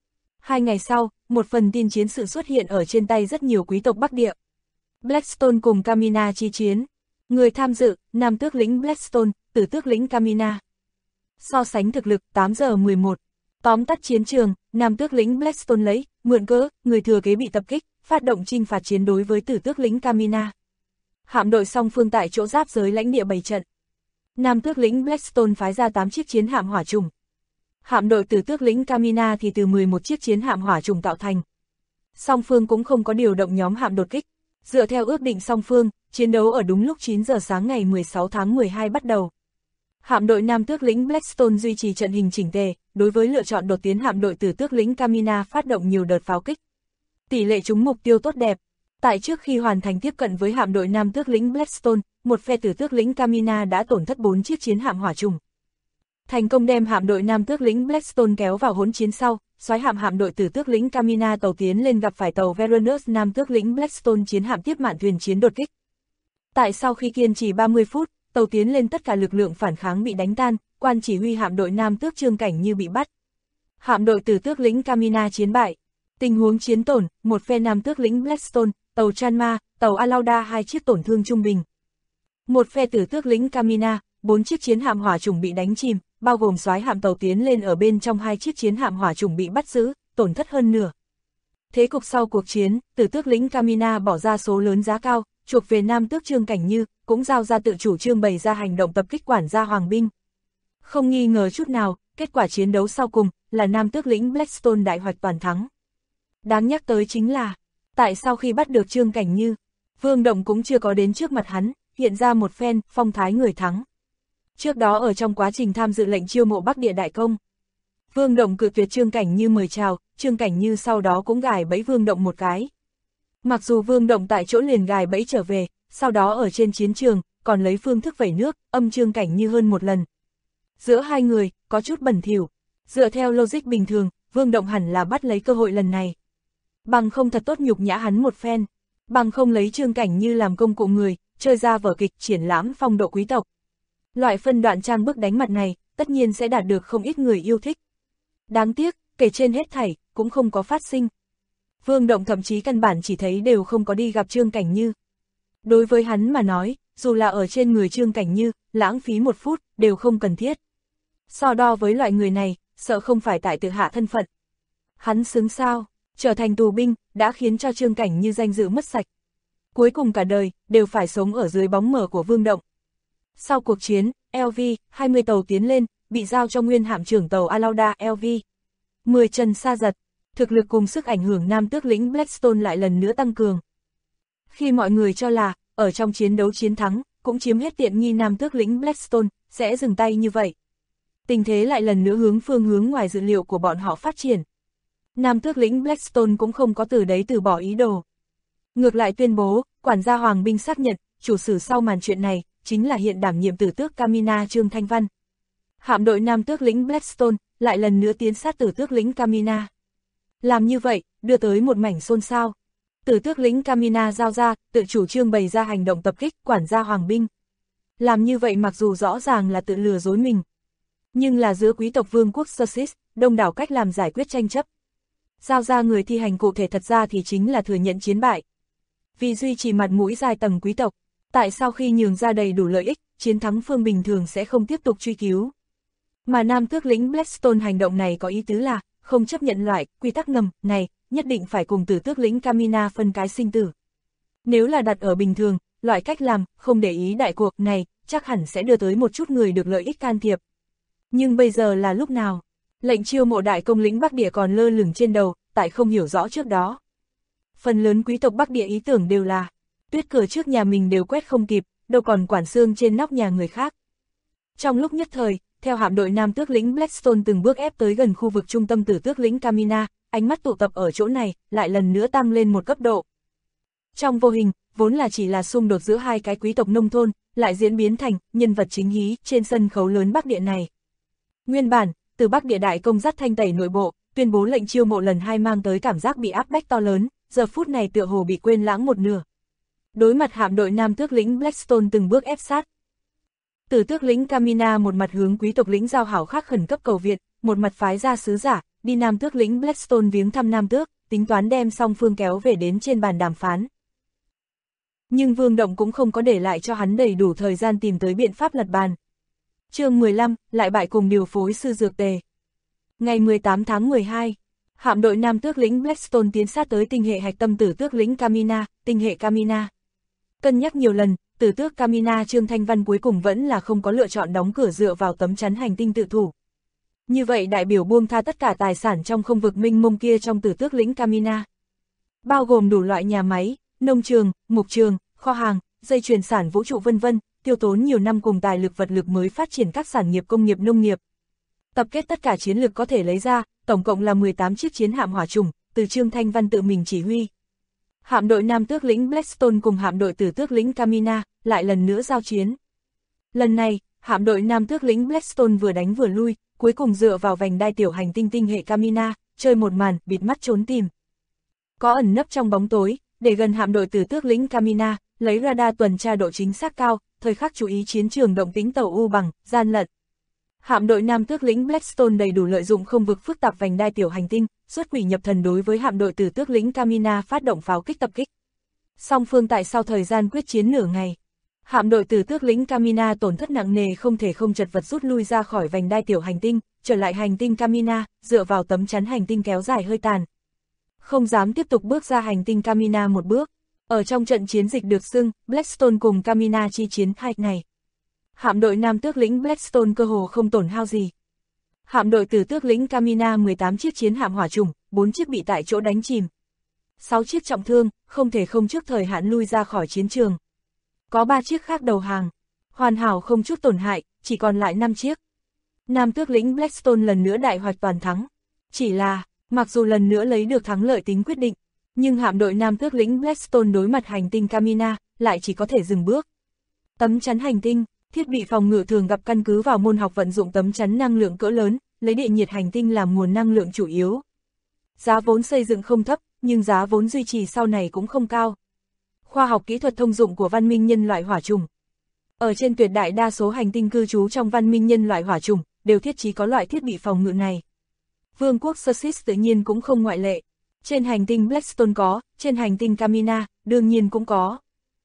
2 ngày sau, một phần tin chiến sự xuất hiện ở trên tay rất nhiều quý tộc Bắc Địa. Blackstone cùng Camina chi chiến. Người tham dự, Nam tước lĩnh Blackstone, tử tước lĩnh Camina. So sánh thực lực, 8 giờ 11. Tóm tắt chiến trường, Nam tước lĩnh Blackstone lấy, mượn cớ, người thừa kế bị tập kích, phát động chinh phạt chiến đối với tử tước lĩnh Camina. Hạm đội song phương tại chỗ giáp giới lãnh địa bày trận. Nam tước lĩnh Blackstone phái ra 8 chiếc chiến hạm hỏa trùng. Hạm đội tử tước lĩnh Camina thì từ 11 chiếc chiến hạm hỏa trùng tạo thành. Song phương cũng không có điều động nhóm hạm đột kích. Dựa theo ước định song phương, chiến đấu ở đúng lúc 9 giờ sáng ngày 16 tháng 12 bắt đầu. Hạm đội Nam tước lĩnh Blackstone duy trì trận hình chỉnh tề, đối với lựa chọn đột tiến hạm đội tử tước lĩnh Camina phát động nhiều đợt pháo kích. Tỷ lệ trúng mục tiêu tốt đẹp. Tại trước khi hoàn thành tiếp cận với hạm đội Nam tước lĩnh Blackstone, một phe tử tước lĩnh Camina đã tổn thất 4 chiếc chiến hạm hỏa trùng. Thành công đem hạm đội Nam tước lĩnh Blackstone kéo vào hỗn chiến sau, soái hạm đội tử tước lĩnh Camina tàu tiến lên gặp phải tàu Veronus Nam tước lĩnh Blackstone chiến hạm tiếp mạn thuyền chiến đột kích. Tại sau khi kiên trì 30 phút, tàu tiến lên tất cả lực lượng phản kháng bị đánh tan, quan chỉ huy hạm đội Nam tước Trương Cảnh Như bị bắt. Hạm đội tử tước lĩnh Camina chiến bại. Tình huống chiến tổn, một phe Nam tước lĩnh Blackstone, tàu Chanma, tàu Alauda 2 chiếc tổn thương trung bình. Một phe tử tước lĩnh Camina, 4 chiếc chiến hạm hỏa trùng bị đánh chìm, bao gồm soái hạm tàu tiến lên ở bên trong 2 chiếc chiến hạm hỏa trùng bị bắt giữ, tổn thất hơn nửa. Thế cục sau cuộc chiến, tử tước lĩnh Camina bỏ ra số lớn giá cao, chuộc về Nam tước Trương Cảnh Như, cũng giao ra tự chủ trương bày ra hành động tập kích quản gia hoàng binh. Không nghi ngờ chút nào, kết quả chiến đấu sau cùng là Nam tước lĩnh Blackstone đại hoạch toàn thắng. Đáng nhắc tới chính là, tại sau khi bắt được Trương Cảnh Như, Vương Động cũng chưa có đến trước mặt hắn, hiện ra một phen, phong thái người thắng. Trước đó ở trong quá trình tham dự lệnh chiêu mộ Bắc Địa Đại Công, Vương Động cự tuyệt Trương Cảnh Như mời chào, Trương Cảnh Như sau đó cũng gài bẫy Vương Động một cái. Mặc dù Vương Động tại chỗ liền gài bẫy trở về, sau đó ở trên chiến trường, còn lấy phương thức vẩy nước, âm Trương Cảnh Như hơn một lần. Giữa hai người, có chút bẩn thỉu. Dựa theo logic bình thường, Vương Động hẳn là bắt lấy cơ hội lần này. Bằng không thật tốt nhục nhã hắn một phen, bằng không lấy Trương Cảnh Như làm công cụ người, chơi ra vở kịch triển lãm phong độ quý tộc. Loại phân đoạn trang bức đánh mặt này, tất nhiên sẽ đạt được không ít người yêu thích. Đáng tiếc, kể trên hết thảy, cũng không có phát sinh. Vương Động thậm chí căn bản chỉ thấy đều không có đi gặp Trương Cảnh Như. Đối với hắn mà nói, dù là ở trên người Trương Cảnh Như, lãng phí một phút, đều không cần thiết. So đo với loại người này, sợ không phải tại tự hạ thân phận. Hắn xứng sao, trở thành tù binh, đã khiến cho Trương Cảnh Như danh dự mất sạch. Cuối cùng cả đời, đều phải sống ở dưới bóng mờ của Vương Động. Sau cuộc chiến, LV, 20 tàu tiến lên, bị giao cho nguyên hạm trưởng tàu Alauda LV. 10 Trần Sa Giật, thực lực cùng sức ảnh hưởng nam tước lĩnh Blackstone lại lần nữa tăng cường. Khi mọi người cho là, ở trong chiến đấu chiến thắng, cũng chiếm hết tiện nghi nam tước lĩnh Blackstone, sẽ dừng tay như vậy. Tình thế lại lần nữa hướng phương hướng ngoài dự liệu của bọn họ phát triển. Nam tước lĩnh Blackstone cũng không có từ đấy từ bỏ ý đồ. Ngược lại tuyên bố, quản gia Hoàng binh xác nhận, chủ sử sau màn chuyện này, chính là hiện đảm nhiệm tử tước Camina Trương Thanh Văn. Hạm đội nam tước lĩnh Blackstone, lại lần nữa tiến sát tử tước lĩnh Camina. Làm như vậy, đưa tới một mảnh xôn xao. Tử tước lĩnh Camina giao ra, tự chủ trương bày ra hành động tập kích quản gia Hoàng binh. Làm như vậy mặc dù rõ ràng là tự lừa dối mình, nhưng là giữa quý tộc vương quốc Sussex, đông đảo cách làm giải quyết tranh chấp. Giao ra người thi hành cụ thể thật ra thì chính là thừa nhận chiến bại. Vì duy trì mặt mũi giai tầng quý tộc, tại sao khi nhường ra đầy đủ lợi ích, chiến thắng phương bình thường sẽ không tiếp tục truy cứu. Mà nam tước lĩnh Blackstone hành động này có ý tứ là, không chấp nhận loại quy tắc ngầm này, nhất định phải cùng tử tước lĩnh Camina phân cái sinh tử. Nếu là đặt ở bình thường, loại cách làm, không để ý đại cuộc này, chắc hẳn sẽ đưa tới một chút người được lợi ích can thiệp. Nhưng bây giờ là lúc nào? Lệnh chiêu mộ đại công lĩnh Bắc Địa còn lơ lửng trên đầu, tại không hiểu rõ trước đó. Phần lớn quý tộc Bắc Địa ý tưởng đều là, tuyết cửa trước nhà mình đều quét không kịp, đâu còn quản xương trên nóc nhà người khác. Trong lúc nhất thời, theo hạm đội nam tước lĩnh Blackstone từng bước ép tới gần khu vực trung tâm tử tước lĩnh Camina, ánh mắt tụ tập ở chỗ này, lại lần nữa tăng lên một cấp độ. Trong vô hình, vốn là chỉ là xung đột giữa hai cái quý tộc nông thôn, lại diễn biến thành nhân vật chính hí trên sân khấu lớn Bắc Địa này. Nguyên bản, từ Bắc Địa Đại Công dắt thanh tẩy nội bộ, tuyên bố lệnh chiêu mộ lần 2 mang tới cảm giác bị áp bách to lớn, giờ phút này tựa hồ bị quên lãng một nửa. Đối mặt hạm đội nam tước lĩnh Blackstone từng bước ép sát. Tử tước lĩnh Camina một mặt hướng quý tộc lĩnh giao hảo khác khẩn cấp cầu viện, một mặt phái ra sứ giả, đi nam tước lĩnh Blackstone viếng thăm nam tước, tính toán đem song phương kéo về đến trên bàn đàm phán. Nhưng Vương Động cũng không có để lại cho hắn đầy đủ thời gian tìm tới biện pháp lật bàn. Chương 15, lại bại cùng điều phối sư dược tề. Ngày 18 tháng 12, hạm đội nam tước lĩnh Blackstone tiến sát tới tinh hệ hạch tâm tử tước lĩnh Camina, tinh hệ Camina. Cân nhắc nhiều lần, tử tước Camina Trương Thanh Văn cuối cùng vẫn là không có lựa chọn đóng cửa dựa vào tấm chắn hành tinh tự thủ. Như vậy đại biểu buông tha tất cả tài sản trong không vực minh mông kia trong tử tước lĩnh Camina. Bao gồm đủ loại nhà máy, nông trường, mục trường, kho hàng, dây chuyền sản vũ trụ vân vân, tiêu tốn nhiều năm cùng tài lực vật lực mới phát triển các sản nghiệp công nghiệp nông nghiệp. Tập kết tất cả chiến lược có thể lấy ra, tổng cộng là 18 chiếc chiến hạm hỏa chủng, từ Trương Thanh Văn tự mình chỉ huy. Hạm đội nam tước lĩnh Blackstone cùng hạm đội tử tước lĩnh Camina, lại lần nữa giao chiến. Lần này, hạm đội nam tước lĩnh Blackstone vừa đánh vừa lui, cuối cùng dựa vào vành đai tiểu hành tinh tinh hệ Camina, chơi một màn, bịt mắt trốn tìm. Có ẩn nấp trong bóng tối, để gần hạm đội tử tước lĩnh Camina, lấy radar tuần tra độ chính xác cao, thời khắc chú ý chiến trường động tính tàu u bằng, gian lận. Hạm đội nam tước lĩnh Blackstone đầy đủ lợi dụng không vực phức tạp vành đai tiểu hành tinh, xuất quỷ nhập thần đối với hạm đội tử tước lĩnh Camina phát động pháo kích tập kích. Song phương tại sau thời gian quyết chiến nửa ngày, hạm đội tử tước lĩnh Camina tổn thất nặng nề không thể không chật vật rút lui ra khỏi vành đai tiểu hành tinh, trở lại hành tinh Camina, dựa vào tấm chắn hành tinh kéo dài hơi tàn. Không dám tiếp tục bước ra hành tinh Camina một bước. Ở trong trận chiến dịch được xưng, Blackstone cùng Camina chi chiến 2 ngày. Hạm đội nam tước lĩnh Blackstone cơ hồ không tổn hao gì. Hạm đội tử tước lĩnh Camina 18 chiếc chiến hạm hỏa chủng, 4 chiếc bị tại chỗ đánh chìm. 6 chiếc trọng thương, không thể không trước thời hạn lui ra khỏi chiến trường. Có 3 chiếc khác đầu hàng, hoàn hảo không chút tổn hại, chỉ còn lại 5 chiếc. Nam tước lĩnh Blackstone lần nữa đại hoạch toàn thắng. Chỉ là, mặc dù lần nữa lấy được thắng lợi tính quyết định, nhưng hạm đội Nam tước lĩnh Blackstone đối mặt hành tinh Kamina, lại chỉ có thể dừng bước. Tấm chắn hành tinh, thiết bị phòng ngự thường gặp căn cứ vào môn học vận dụng tấm chắn năng lượng cỡ lớn, lấy địa nhiệt hành tinh làm nguồn năng lượng chủ yếu. Giá vốn xây dựng không thấp, nhưng giá vốn duy trì sau này cũng không cao. Khoa học kỹ thuật thông dụng của văn minh nhân loại hỏa trùng. Ở trên tuyệt đại đa số hành tinh cư trú trong văn minh nhân loại hỏa trùng, đều thiết trí có loại thiết bị phòng ngự này. Vương quốc Sussex tự nhiên cũng không ngoại lệ. Trên hành tinh Blackstone có, trên hành tinh Kamina, đương nhiên cũng có.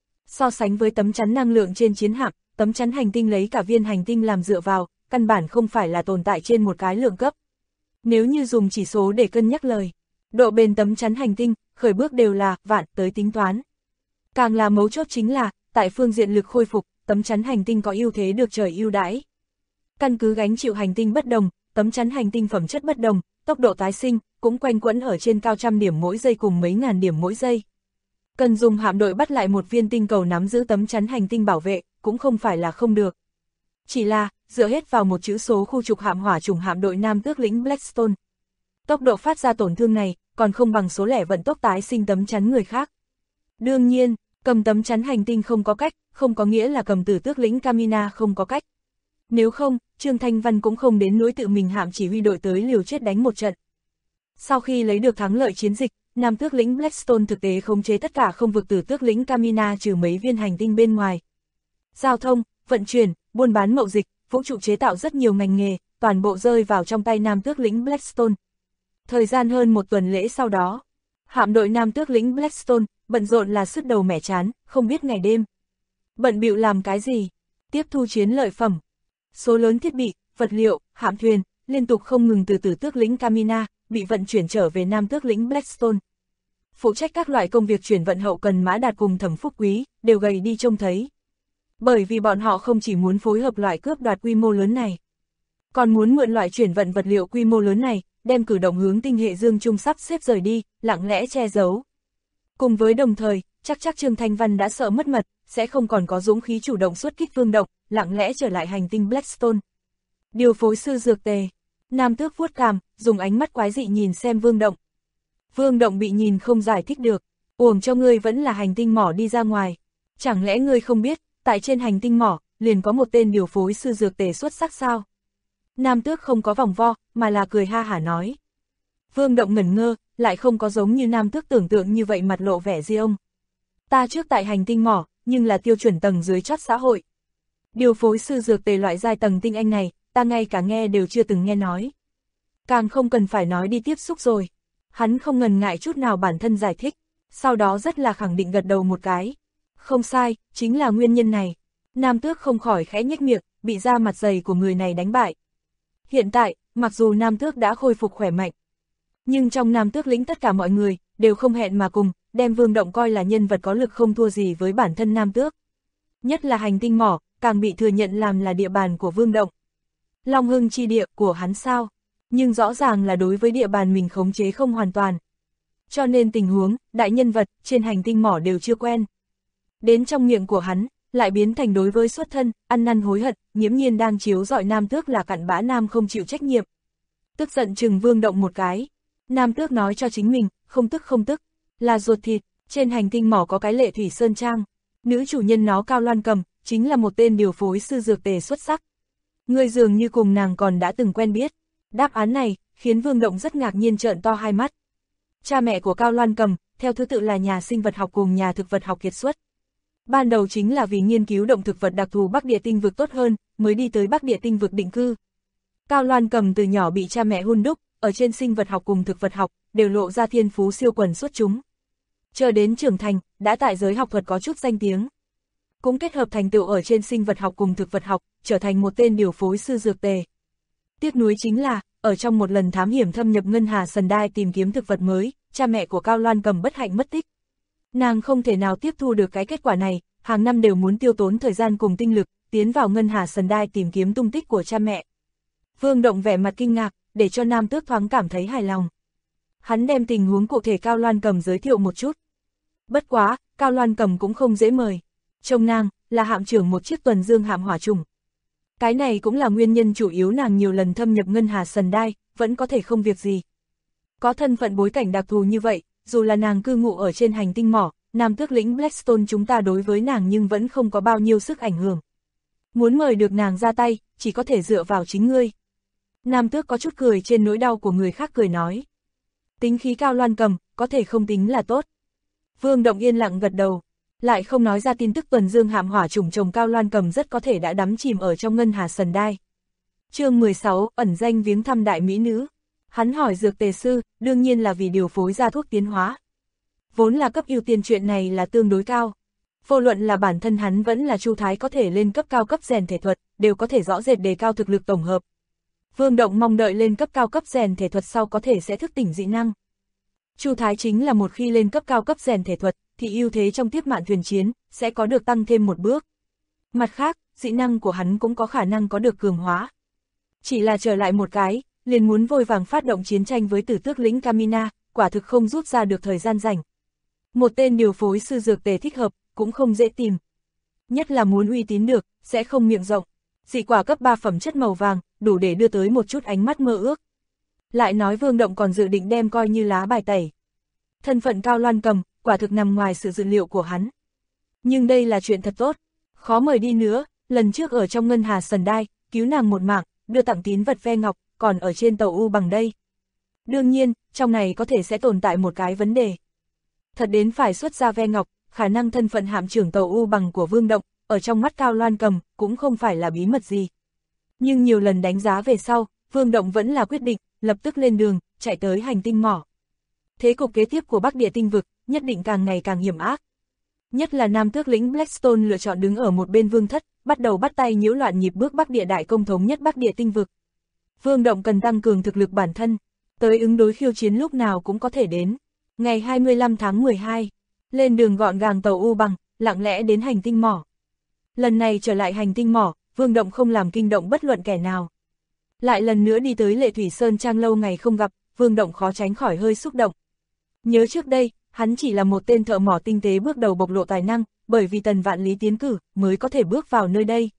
So sánh với tấm chắn năng lượng trên chiến hạm, tấm chắn hành tinh lấy cả viên hành tinh làm dựa vào, căn bản không phải là tồn tại trên một cái lượng cấp. Nếu như dùng chỉ số để cân nhắc lời, độ bền tấm chắn hành tinh, khởi bước đều là vạn tới tính toán. Càng là mấu chốt chính là, tại phương diện lực khôi phục, tấm chắn hành tinh có ưu thế được trời ưu đãi. Căn cứ gánh chịu hành tinh bất đồng, tấm chắn hành tinh phẩm chất bất đồng, tốc độ tái sinh cũng quanh quẩn ở trên cao trăm điểm mỗi giây cùng mấy ngàn điểm mỗi giây. Cần dùng hạm đội bắt lại một viên tinh cầu nắm giữ tấm chắn hành tinh bảo vệ, cũng không phải là không được. Chỉ là, dựa hết vào một chữ số khu trục hạm hỏa trùng hạm đội Nam tước lĩnh Blackstone. Tốc độ phát ra tổn thương này, còn không bằng số lẻ vận tốc tái sinh tấm chắn người khác. Đương nhiên, cầm tấm chắn hành tinh không có cách, không có nghĩa là cầm từ tước lĩnh Kamina không có cách. Nếu không, Trương Thanh Văn cũng không đến nỗi tự mình hạm chỉ huy đội tới liều chết đánh một trận. Sau khi lấy được thắng lợi chiến dịch, Nam tước lĩnh Blackstone thực tế khống chế tất cả không vực từ tước lĩnh Kamina trừ mấy viên hành tinh bên ngoài. Giao thông, vận chuyển, buôn bán mậu dịch, vũ trụ chế tạo rất nhiều ngành nghề, toàn bộ rơi vào trong tay Nam tước lĩnh Blackstone. Thời gian hơn một tuần lễ sau đó, hạm đội Nam tước lĩnh Blackstone bận rộn là sứt đầu mẻ chán, không biết ngày đêm. Bận bịu làm cái gì? Tiếp thu chiến lợi phẩm. Số lớn thiết bị, vật liệu, hạm thuyền, liên tục không ngừng từ tước lĩnh Kamina, bị vận chuyển trở về Nam tước lĩnh Blackstone. Phụ trách các loại công việc chuyển vận hậu cần Mã Đạt cùng Thẩm Phúc Quý, đều gầy đi trông thấy. Bởi vì bọn họ không chỉ muốn phối hợp loại cướp đoạt quy mô lớn này, còn muốn mượn loại chuyển vận vật liệu quy mô lớn này, đem cử động hướng tinh hệ Dương Trung sắp xếp rời đi, lặng lẽ che giấu. Cùng với đồng thời, chắc Trương Thanh Văn đã sợ mất mật, sẽ không còn có dũng khí chủ động xuất kích Vương Động, lặng lẽ trở lại hành tinh Blackstone. Điều phối sư dược tề. Nam tước vuốt cằm, dùng ánh mắt quái dị nhìn xem Vương Động. Vương Động bị nhìn không giải thích được, uổng cho ngươi vẫn là hành tinh mỏ đi ra ngoài. Chẳng lẽ ngươi không biết, tại trên hành tinh mỏ, liền có một tên điều phối sư dược tề xuất sắc sao? Nam tước không có vòng vo, mà là cười ha hả nói. Vương Động ngẩn ngơ, lại không có giống như Nam tước tưởng tượng như vậy mặt lộ vẻ di ông. Ta trước tại hành tinh mỏ, nhưng là tiêu chuẩn tầng dưới chót xã hội. Điều phối sư dược tề loại giai tầng tinh anh này, ta ngay cả nghe đều chưa từng nghe nói. Càng không cần phải nói đi tiếp xúc rồi. Hắn không ngần ngại chút nào bản thân giải thích, sau đó rất là khẳng định gật đầu một cái. Không sai, chính là nguyên nhân này. Nam tước không khỏi khẽ nhếch miệng, bị da mặt dày của người này đánh bại. Hiện tại, mặc dù Nam tước đã khôi phục khỏe mạnh, nhưng trong Nam tước lĩnh tất cả mọi người, đều không hẹn mà cùng, đem Vương Động coi là nhân vật có lực không thua gì với bản thân Nam tước. Nhất là hành tinh mỏ, càng bị thừa nhận làm là địa bàn của Vương Động. Long Hưng chi địa của hắn sao? Nhưng rõ ràng là đối với địa bàn mình khống chế không hoàn toàn. Cho nên tình huống, đại nhân vật, trên hành tinh mỏ đều chưa quen. Đến trong miệng của hắn, lại biến thành đối với xuất thân, ăn năn hối hận, nghiễm nhiên đang chiếu dọi Nam tước là cặn bã nam không chịu trách nhiệm. Tức giận chừng Vương Động một cái. Nam tước nói cho chính mình, không tức, là ruột thịt, trên hành tinh mỏ có cái Lệ Thủy Sơn Trang. Nữ chủ nhân nó Cao Loan Cầm, chính là một tên điều phối sư dược tề xuất sắc. Người dường như cùng nàng còn đã từng quen biết. Đáp án này, khiến Vương Động rất ngạc nhiên trợn to hai mắt. Cha mẹ của Cao Loan Cầm, theo thứ tự là nhà sinh vật học cùng nhà thực vật học kiệt xuất. Ban đầu chính là vì nghiên cứu động thực vật đặc thù Bắc Địa tinh vực tốt hơn, mới đi tới Bắc Địa tinh vực định cư. Cao Loan Cầm từ nhỏ bị cha mẹ hun đúc, ở trên sinh vật học cùng thực vật học, đều lộ ra thiên phú siêu quần xuất chúng. Chờ đến trưởng thành, đã tại giới học thuật có chút danh tiếng. Cũng kết hợp thành tựu ở trên sinh vật học cùng thực vật học, trở thành một tên điều phối sư dược tề. Tiếc nuối chính là, ở trong một lần thám hiểm thâm nhập Ngân Hà Sần Đai tìm kiếm thực vật mới, cha mẹ của Cao Loan Cầm bất hạnh mất tích. Nàng không thể nào tiếp thu được cái kết quả này, hàng năm đều muốn tiêu tốn thời gian cùng tinh lực, tiến vào Ngân Hà Sần Đai tìm kiếm tung tích của cha mẹ. Vương Động vẻ mặt kinh ngạc, để cho Nam tước thoáng cảm thấy hài lòng. Hắn đem tình huống cụ thể Cao Loan Cầm giới thiệu một chút. Bất quá, Cao Loan Cầm cũng không dễ mời. Trông nàng, là hạm trưởng một chiếc tuần dương hạm hỏa trùng. Cái này cũng là nguyên nhân chủ yếu nàng nhiều lần thâm nhập Ngân Hà Sần Đai, vẫn có thể không việc gì. Có thân phận bối cảnh đặc thù như vậy, dù là nàng cư ngụ ở trên hành tinh mỏ, Nam Tước lĩnh Blackstone chúng ta đối với nàng nhưng vẫn không có bao nhiêu sức ảnh hưởng. Muốn mời được nàng ra tay, chỉ có thể dựa vào chính ngươi. Nam Tước có chút cười trên nỗi đau của người khác cười nói. Tính khí Cao Loan Cầm, có thể không tính là tốt. Vương Động yên lặng gật đầu, lại không nói ra tin tức tuần dương hạm hỏa trùng chồng Cao Loan Cầm rất có thể đã đắm chìm ở trong Ngân Hà Sần Đai. Chương 16, ẩn danh viếng thăm đại mỹ nữ. Hắn hỏi dược tề sư, đương nhiên là vì điều phối ra thuốc tiến hóa. Vốn là cấp ưu tiên chuyện này là tương đối cao. Vô luận là bản thân hắn vẫn là Chu Thái có thể lên cấp cao cấp rèn thể thuật, đều có thể rõ rệt đề cao thực lực tổng hợp. Vương Động mong đợi lên cấp cao cấp rèn thể thuật sau có thể sẽ thức tỉnh dị năng. Chu Thái chính là một khi lên cấp cao cấp rèn thể thuật, thì ưu thế trong tiếp mạn thuyền chiến, sẽ có được tăng thêm một bước. Mặt khác, dị năng của hắn cũng có khả năng có được cường hóa. Chỉ là trở lại một cái, liền muốn vội vàng phát động chiến tranh với Tử Tước lĩnh Camina, quả thực không rút ra được thời gian rảnh. Một tên điều phối sư dược tề thích hợp, cũng không dễ tìm. Nhất là muốn uy tín được, sẽ không miệng rộng. Dị quả cấp 3 phẩm chất màu vàng, đủ để đưa tới một chút ánh mắt mơ ước. Lại nói Vương Động còn dự định đem coi như lá bài tẩy. Thân phận Cao Loan Cầm, quả thực nằm ngoài sự dự liệu của hắn. Nhưng đây là chuyện thật tốt, khó mời đi nữa, lần trước ở trong Ngân Hà Sần Đai, cứu nàng một mạng, đưa tặng tín vật ve ngọc, còn ở trên tàu U bằng đây. Đương nhiên, trong này có thể sẽ tồn tại một cái vấn đề. Thật đến phải xuất ra ve ngọc, khả năng thân phận hạm trưởng tàu U bằng của Vương Động, ở trong mắt Cao Loan Cầm, cũng không phải là bí mật gì. Nhưng nhiều lần đánh giá về sau, Vương Động vẫn là quyết định, lập tức lên đường, chạy tới hành tinh mỏ. Thế cục kế tiếp của Bắc Địa tinh vực, nhất định càng ngày càng hiểm ác. Nhất là Nam Tước lĩnh Blackstone lựa chọn đứng ở một bên Vương Thất, bắt đầu bắt tay nhiễu loạn nhịp bước Bắc Địa đại công thống nhất Bắc Địa tinh vực. Vương Động cần tăng cường thực lực bản thân, tới ứng đối khiêu chiến lúc nào cũng có thể đến. Ngày 25 tháng 12, lên đường gọn gàng tàu U bằng, lặng lẽ đến hành tinh mỏ. Lần này trở lại hành tinh mỏ, Vương Động không làm kinh động bất luận kẻ nào. Lại lần nữa đi tới Lệ Thủy Sơn Trang lâu ngày không gặp, Vương Động khó tránh khỏi hơi xúc động. Nhớ trước đây, hắn chỉ là một tên thợ mỏ tinh tế bước đầu bộc lộ tài năng, bởi vì Tần Vạn Lý tiến cử, mới có thể bước vào nơi đây.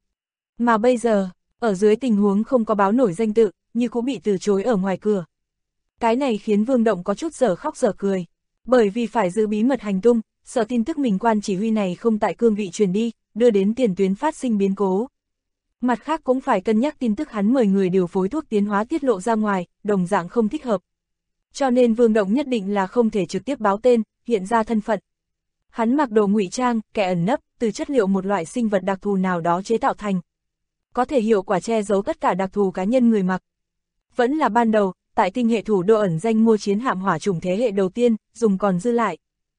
Mà bây giờ, ở dưới tình huống không có báo nổi danh tự, như cũng bị từ chối ở ngoài cửa. Cái này khiến Vương Động có chút dở khóc dở cười, bởi vì phải giữ bí mật hành tung, sợ tin tức mình quan chỉ huy này không tại cương vị truyền đi, đưa đến tiền tuyến phát sinh biến cố. Mặt khác cũng phải cân nhắc tin tức hắn mời người điều phối thuốc tiến hóa tiết lộ ra ngoài, đồng dạng không thích hợp. Cho nên Vương Động nhất định là không thể trực tiếp báo tên, hiện ra thân phận. Hắn mặc đồ ngụy trang, kẻ ẩn nấp, từ chất liệu một loại sinh vật đặc thù nào đó chế tạo thành. Có thể hiệu quả che giấu tất cả đặc thù cá nhân người mặc. Vẫn là ban đầu, tại tinh hệ thủ đô ẩn danh mua chiến hạm hỏa chủng thế hệ đầu tiên, dùng còn dư lại.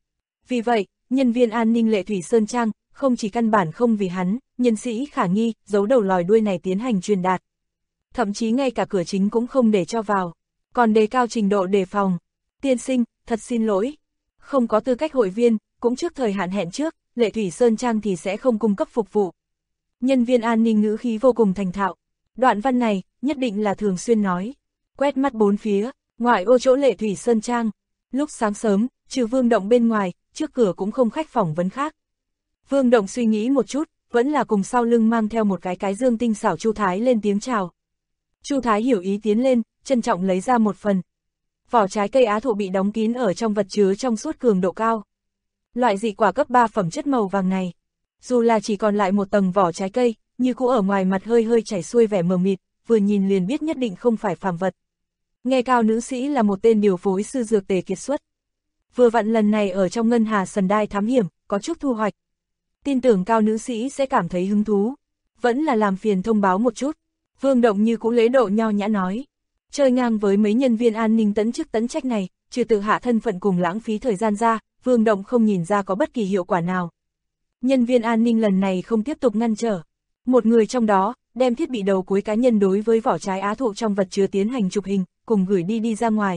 Vì vậy, nhân viên an ninh Lệ Thủy Sơn Trang, không chỉ căn bản không vì hắn, nhân sĩ khả nghi, giấu đầu lòi đuôi này tiến hành truyền đạt. Thậm chí ngay cả cửa chính cũng không để cho vào, còn đề cao trình độ đề phòng. Tiên sinh, thật xin lỗi, không có tư cách hội viên, cũng trước thời hạn hẹn trước, Lệ Thủy Sơn Trang thì sẽ không cung cấp phục vụ. Nhân viên an ninh ngữ khí vô cùng thành thạo. Đoạn văn này, nhất định là thường xuyên nói. Quét mắt bốn phía, ngoại ô chỗ Lệ Thủy Sơn Trang. Lúc sáng sớm, trừ Vương Động bên ngoài, trước cửa cũng không khách phỏng vấn khác. Vương Động suy nghĩ một chút, vẫn là cùng sau lưng mang theo một cái dương tinh xảo Chu Thái lên tiếng chào. Chu Thái hiểu ý tiến lên, trân trọng lấy ra một phần. Vỏ trái cây á thụ bị đóng kín ở trong vật chứa trong suốt cường độ cao. Loại dị quả cấp 3 phẩm chất màu vàng này, dù là chỉ còn lại một tầng vỏ trái cây, như cũ ở ngoài mặt hơi hơi chảy xuôi vẻ mờ mịt, vừa nhìn liền biết nhất định không phải phàm vật. Nghe Cao nữ sĩ là một tên điều phối sư dược tề kiệt xuất. Vừa vặn lần này ở trong Ngân Hà Sần Đai thám hiểm, có chút thu hoạch. Tin tưởng Cao nữ sĩ sẽ cảm thấy hứng thú. Vẫn là làm phiền thông báo một chút. Vương Động như cũ lễ độ nho nhã nói. Chơi ngang với mấy nhân viên an ninh tấn chức tấn trách này, trừ tự hạ thân phận cùng lãng phí thời gian ra, Vương Động không nhìn ra có bất kỳ hiệu quả nào. Nhân viên an ninh lần này không tiếp tục ngăn trở. Một người trong đó, đem thiết bị đầu cuối cá nhân đối với vỏ trái á thụ trong vật chứa tiến hành chụp hình, cùng gửi đi ra ngoài.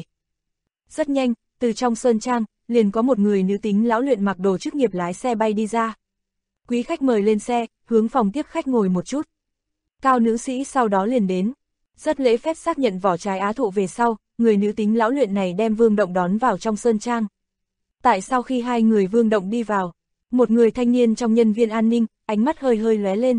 Rất nhanh, từ trong sơn trang, liền có một người nữ tính lão luyện mặc đồ chức nghiệp lái xe bay đi ra. Quý khách mời lên xe, hướng phòng tiếp khách ngồi một chút. Cao nữ sĩ sau đó liền đến. Rất lễ phép xác nhận vỏ trái á thụ về sau, người nữ tính lão luyện này đem Vương Động đón vào trong sơn trang. Tại sau khi hai người Vương Động đi vào, một người thanh niên trong nhân viên an ninh, ánh mắt hơi hơi lóe lên.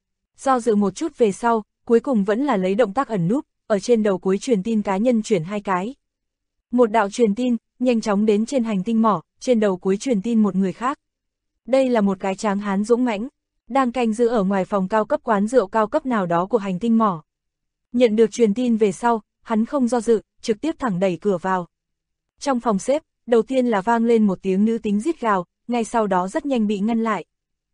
Do dự một chút về sau, cuối cùng vẫn là lấy động tác ẩn núp, ở trên đầu cuối truyền tin cá nhân chuyển 2 cái. Một đạo truyền tin, nhanh chóng đến trên hành tinh mỏ, trên đầu cuối truyền tin một người khác. Đây là một cái tráng hán dũng mãnh, đang canh giữ ở ngoài phòng cao cấp quán rượu cao cấp nào đó của hành tinh mỏ. Nhận được truyền tin về sau, hắn không do dự, trực tiếp thẳng đẩy cửa vào. Trong phòng xếp, đầu tiên là vang lên một tiếng nữ tính rít gào, ngay sau đó rất nhanh bị ngăn lại.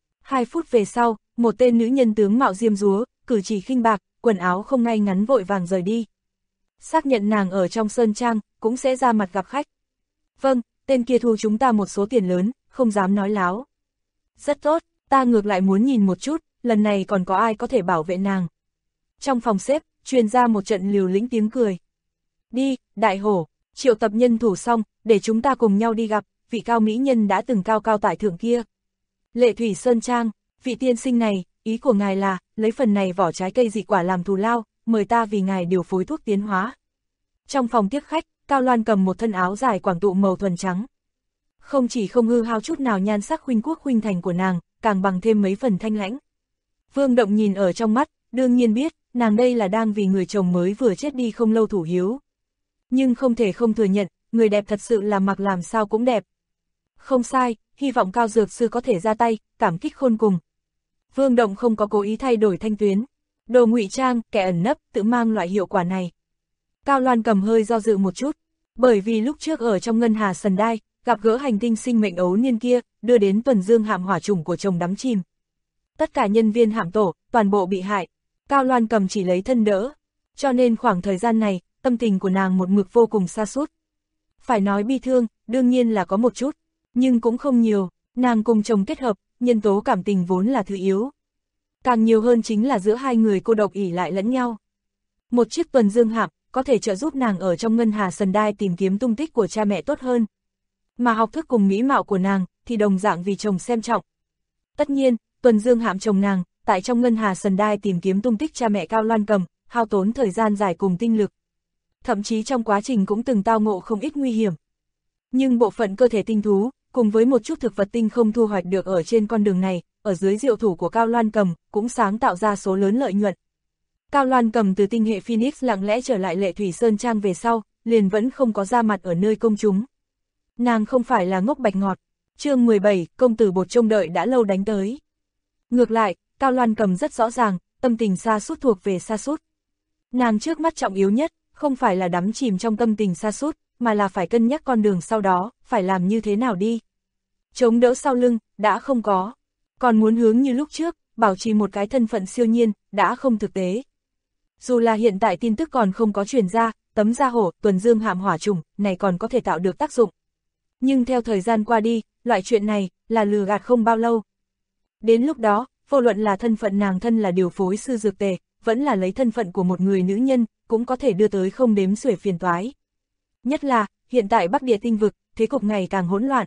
2 phút về sau, một tên nữ nhân tướng mạo diêm dúa, cử chỉ khinh bạc, quần áo không ngay ngắn vội vàng rời đi. Xác nhận nàng ở trong sơn trang, cũng sẽ ra mặt gặp khách. Vâng, tên kia thu chúng ta một số tiền lớn, không dám nói láo. Rất tốt, ta ngược lại muốn nhìn một chút, lần này còn có ai có thể bảo vệ nàng. Trong phòng xếp, truyền ra một trận liều lĩnh tiếng cười. Đi, đại hổ, triệu tập nhân thủ xong, để chúng ta cùng nhau đi gặp vị cao mỹ nhân đã từng cao cao tại thượng kia. Lệ Thủy Sơn Trang, vị tiên sinh này, ý của ngài là, lấy phần này vỏ trái cây dị quả làm thù lao, mời ta vì ngài điều phối thuốc tiến hóa. Trong phòng tiếp khách, Cao Loan cầm một thân áo dài quảng tụ màu thuần trắng. Không chỉ không hư hao chút nào nhan sắc khuynh quốc khuynh thành của nàng, càng bằng thêm mấy phần thanh lãnh. Vương Động nhìn ở trong mắt, đương nhiên biết, nàng đây là đang vì người chồng mới vừa chết đi không lâu thủ hiếu. Nhưng không thể không thừa nhận, người đẹp thật sự là mặc làm sao cũng đẹp. Không sai, hy vọng Cao Dược Sư có thể ra tay, cảm kích khôn cùng. Vương Động không có cố ý thay đổi thanh tuyến. Đồ ngụy trang, kẻ ẩn nấp, tự mang loại hiệu quả này. Cao Loan cầm hơi do dự một chút, bởi vì lúc trước ở trong ngân hà Sần Đai, gặp gỡ hành tinh sinh mệnh ấu niên kia, đưa đến tuần dương hạm hỏa trùng của chồng đắm chìm. Tất cả nhân viên hạm tổ, toàn bộ bị hại. Cao Loan cầm chỉ lấy thân đỡ. Cho nên khoảng thời gian này, tâm tình của nàng một mực vô cùng sa sút. Phải nói bi thương, đương nhiên là có một chút, nhưng cũng không nhiều. Nàng cùng chồng kết hợp, nhân tố cảm tình vốn là thứ yếu. Càng nhiều hơn chính là giữa hai người cô độc ỷ lại lẫn nhau. Một chiếc tuần dương hạm có thể trợ giúp nàng ở trong ngân hà Sần Đai tìm kiếm tung tích của cha mẹ tốt hơn. Mà học thức cùng mỹ mạo của nàng thì đồng dạng vì chồng xem trọng. Tất nhiên, tuần dương hạm chồng nàng, tại trong ngân hà Sần Đai tìm kiếm tung tích cha mẹ Cao Loan cầm, hao tốn thời gian dài cùng tinh lực. Thậm chí trong quá trình cũng từng tao ngộ không ít nguy hiểm. Nhưng bộ phận cơ thể tinh thú, cùng với một chút thực vật tinh không thu hoạch được ở trên con đường này, ở dưới diệu thủ của Cao Loan cầm, cũng sáng tạo ra số lớn lợi nhuận. Cao Loan cầm từ tinh hệ Phoenix lặng lẽ trở lại Lệ Thủy Sơn Trang về sau, liền vẫn không có ra mặt ở nơi công chúng. Nàng không phải là ngốc bạch ngọt. Chương 17, công tử bột trông đợi đã lâu đánh tới. Ngược lại, Cao Loan cầm rất rõ ràng, tâm tình sa sút thuộc về sa sút. Nàng trước mắt trọng yếu nhất, không phải là đắm chìm trong tâm tình sa sút, mà là phải cân nhắc con đường sau đó, phải làm như thế nào đi. Chống đỡ sau lưng, đã không có. Còn muốn hướng như lúc trước, bảo trì một cái thân phận siêu nhiên, đã không thực tế. Dù là hiện tại tin tức còn không có truyền ra, tấm da hổ, tuần dương hạm hỏa trùng, này còn có thể tạo được tác dụng. Nhưng theo thời gian qua đi, loại chuyện này, là lừa gạt không bao lâu. Đến lúc đó, vô luận là thân phận nàng thân là điều phối sư dược tề, vẫn là lấy thân phận của một người nữ nhân, cũng có thể đưa tới không đếm xuể phiền toái. Nhất là, hiện tại Bắc Địa tinh vực, thế cục ngày càng hỗn loạn.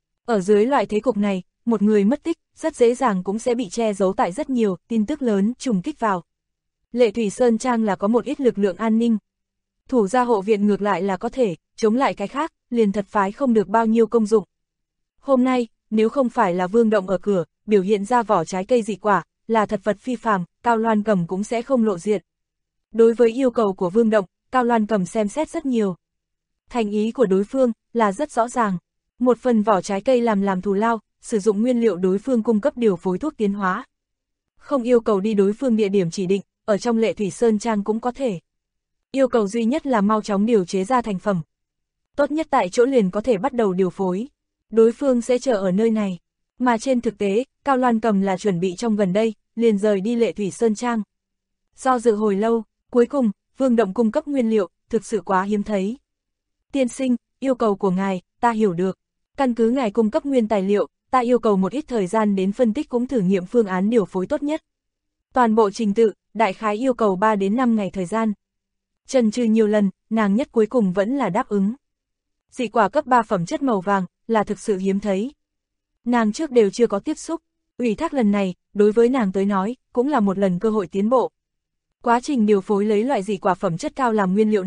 Ở dưới loại thế cục này, một người mất tích, rất dễ dàng cũng sẽ bị che giấu tại rất nhiều tin tức lớn trùng kích vào. Lệ Thủy Sơn Trang là có một ít lực lượng an ninh. Thủ gia hộ viện ngược lại là có thể, chống lại cái khác, liền thật phái không được bao nhiêu công dụng. Hôm nay, nếu không phải là Vương Động ở cửa, biểu hiện ra vỏ trái cây dị quả, là thật vật phi phàm, Cao Loan cầm cũng sẽ không lộ diện. Đối với yêu cầu của Vương Động, Cao Loan cầm xem xét rất nhiều. Thành ý của đối phương là rất rõ ràng. Một phần vỏ trái cây làm thù lao, sử dụng nguyên liệu đối phương cung cấp điều phối thuốc tiến hóa. Không yêu cầu đi đối phương địa điểm chỉ định, ở trong Lệ Thủy Sơn Trang cũng có thể. Yêu cầu duy nhất là mau chóng điều chế ra thành phẩm. Tốt nhất tại chỗ liền có thể bắt đầu điều phối. Đối phương sẽ chờ ở nơi này. Mà trên thực tế, Cao Loan cầm là chuẩn bị trong gần đây, liền rời đi Lệ Thủy Sơn Trang. Do dự hồi lâu, cuối cùng, Vương Động cung cấp nguyên liệu, thực sự quá hiếm thấy. Tiên sinh, yêu cầu của ngài, ta hiểu được. Căn cứ ngài cung cấp nguyên tài liệu, ta yêu cầu một ít thời gian đến phân tích cũng thử nghiệm phương án điều phối tốt nhất. Toàn bộ trình tự, đại khái yêu cầu 3 đến 5 ngày thời gian. Chần chừ nhiều lần, nàng nhất cuối cùng vẫn là đáp ứng. Dị quả cấp 3 phẩm chất màu vàng, là thực sự hiếm thấy. Nàng trước đều chưa có tiếp xúc, ủy thác lần này, đối với nàng tới nói, cũng là một lần cơ hội tiến bộ. Quá trình điều phối lấy loại dị quả phẩm chất cao làm nguyên liệu này,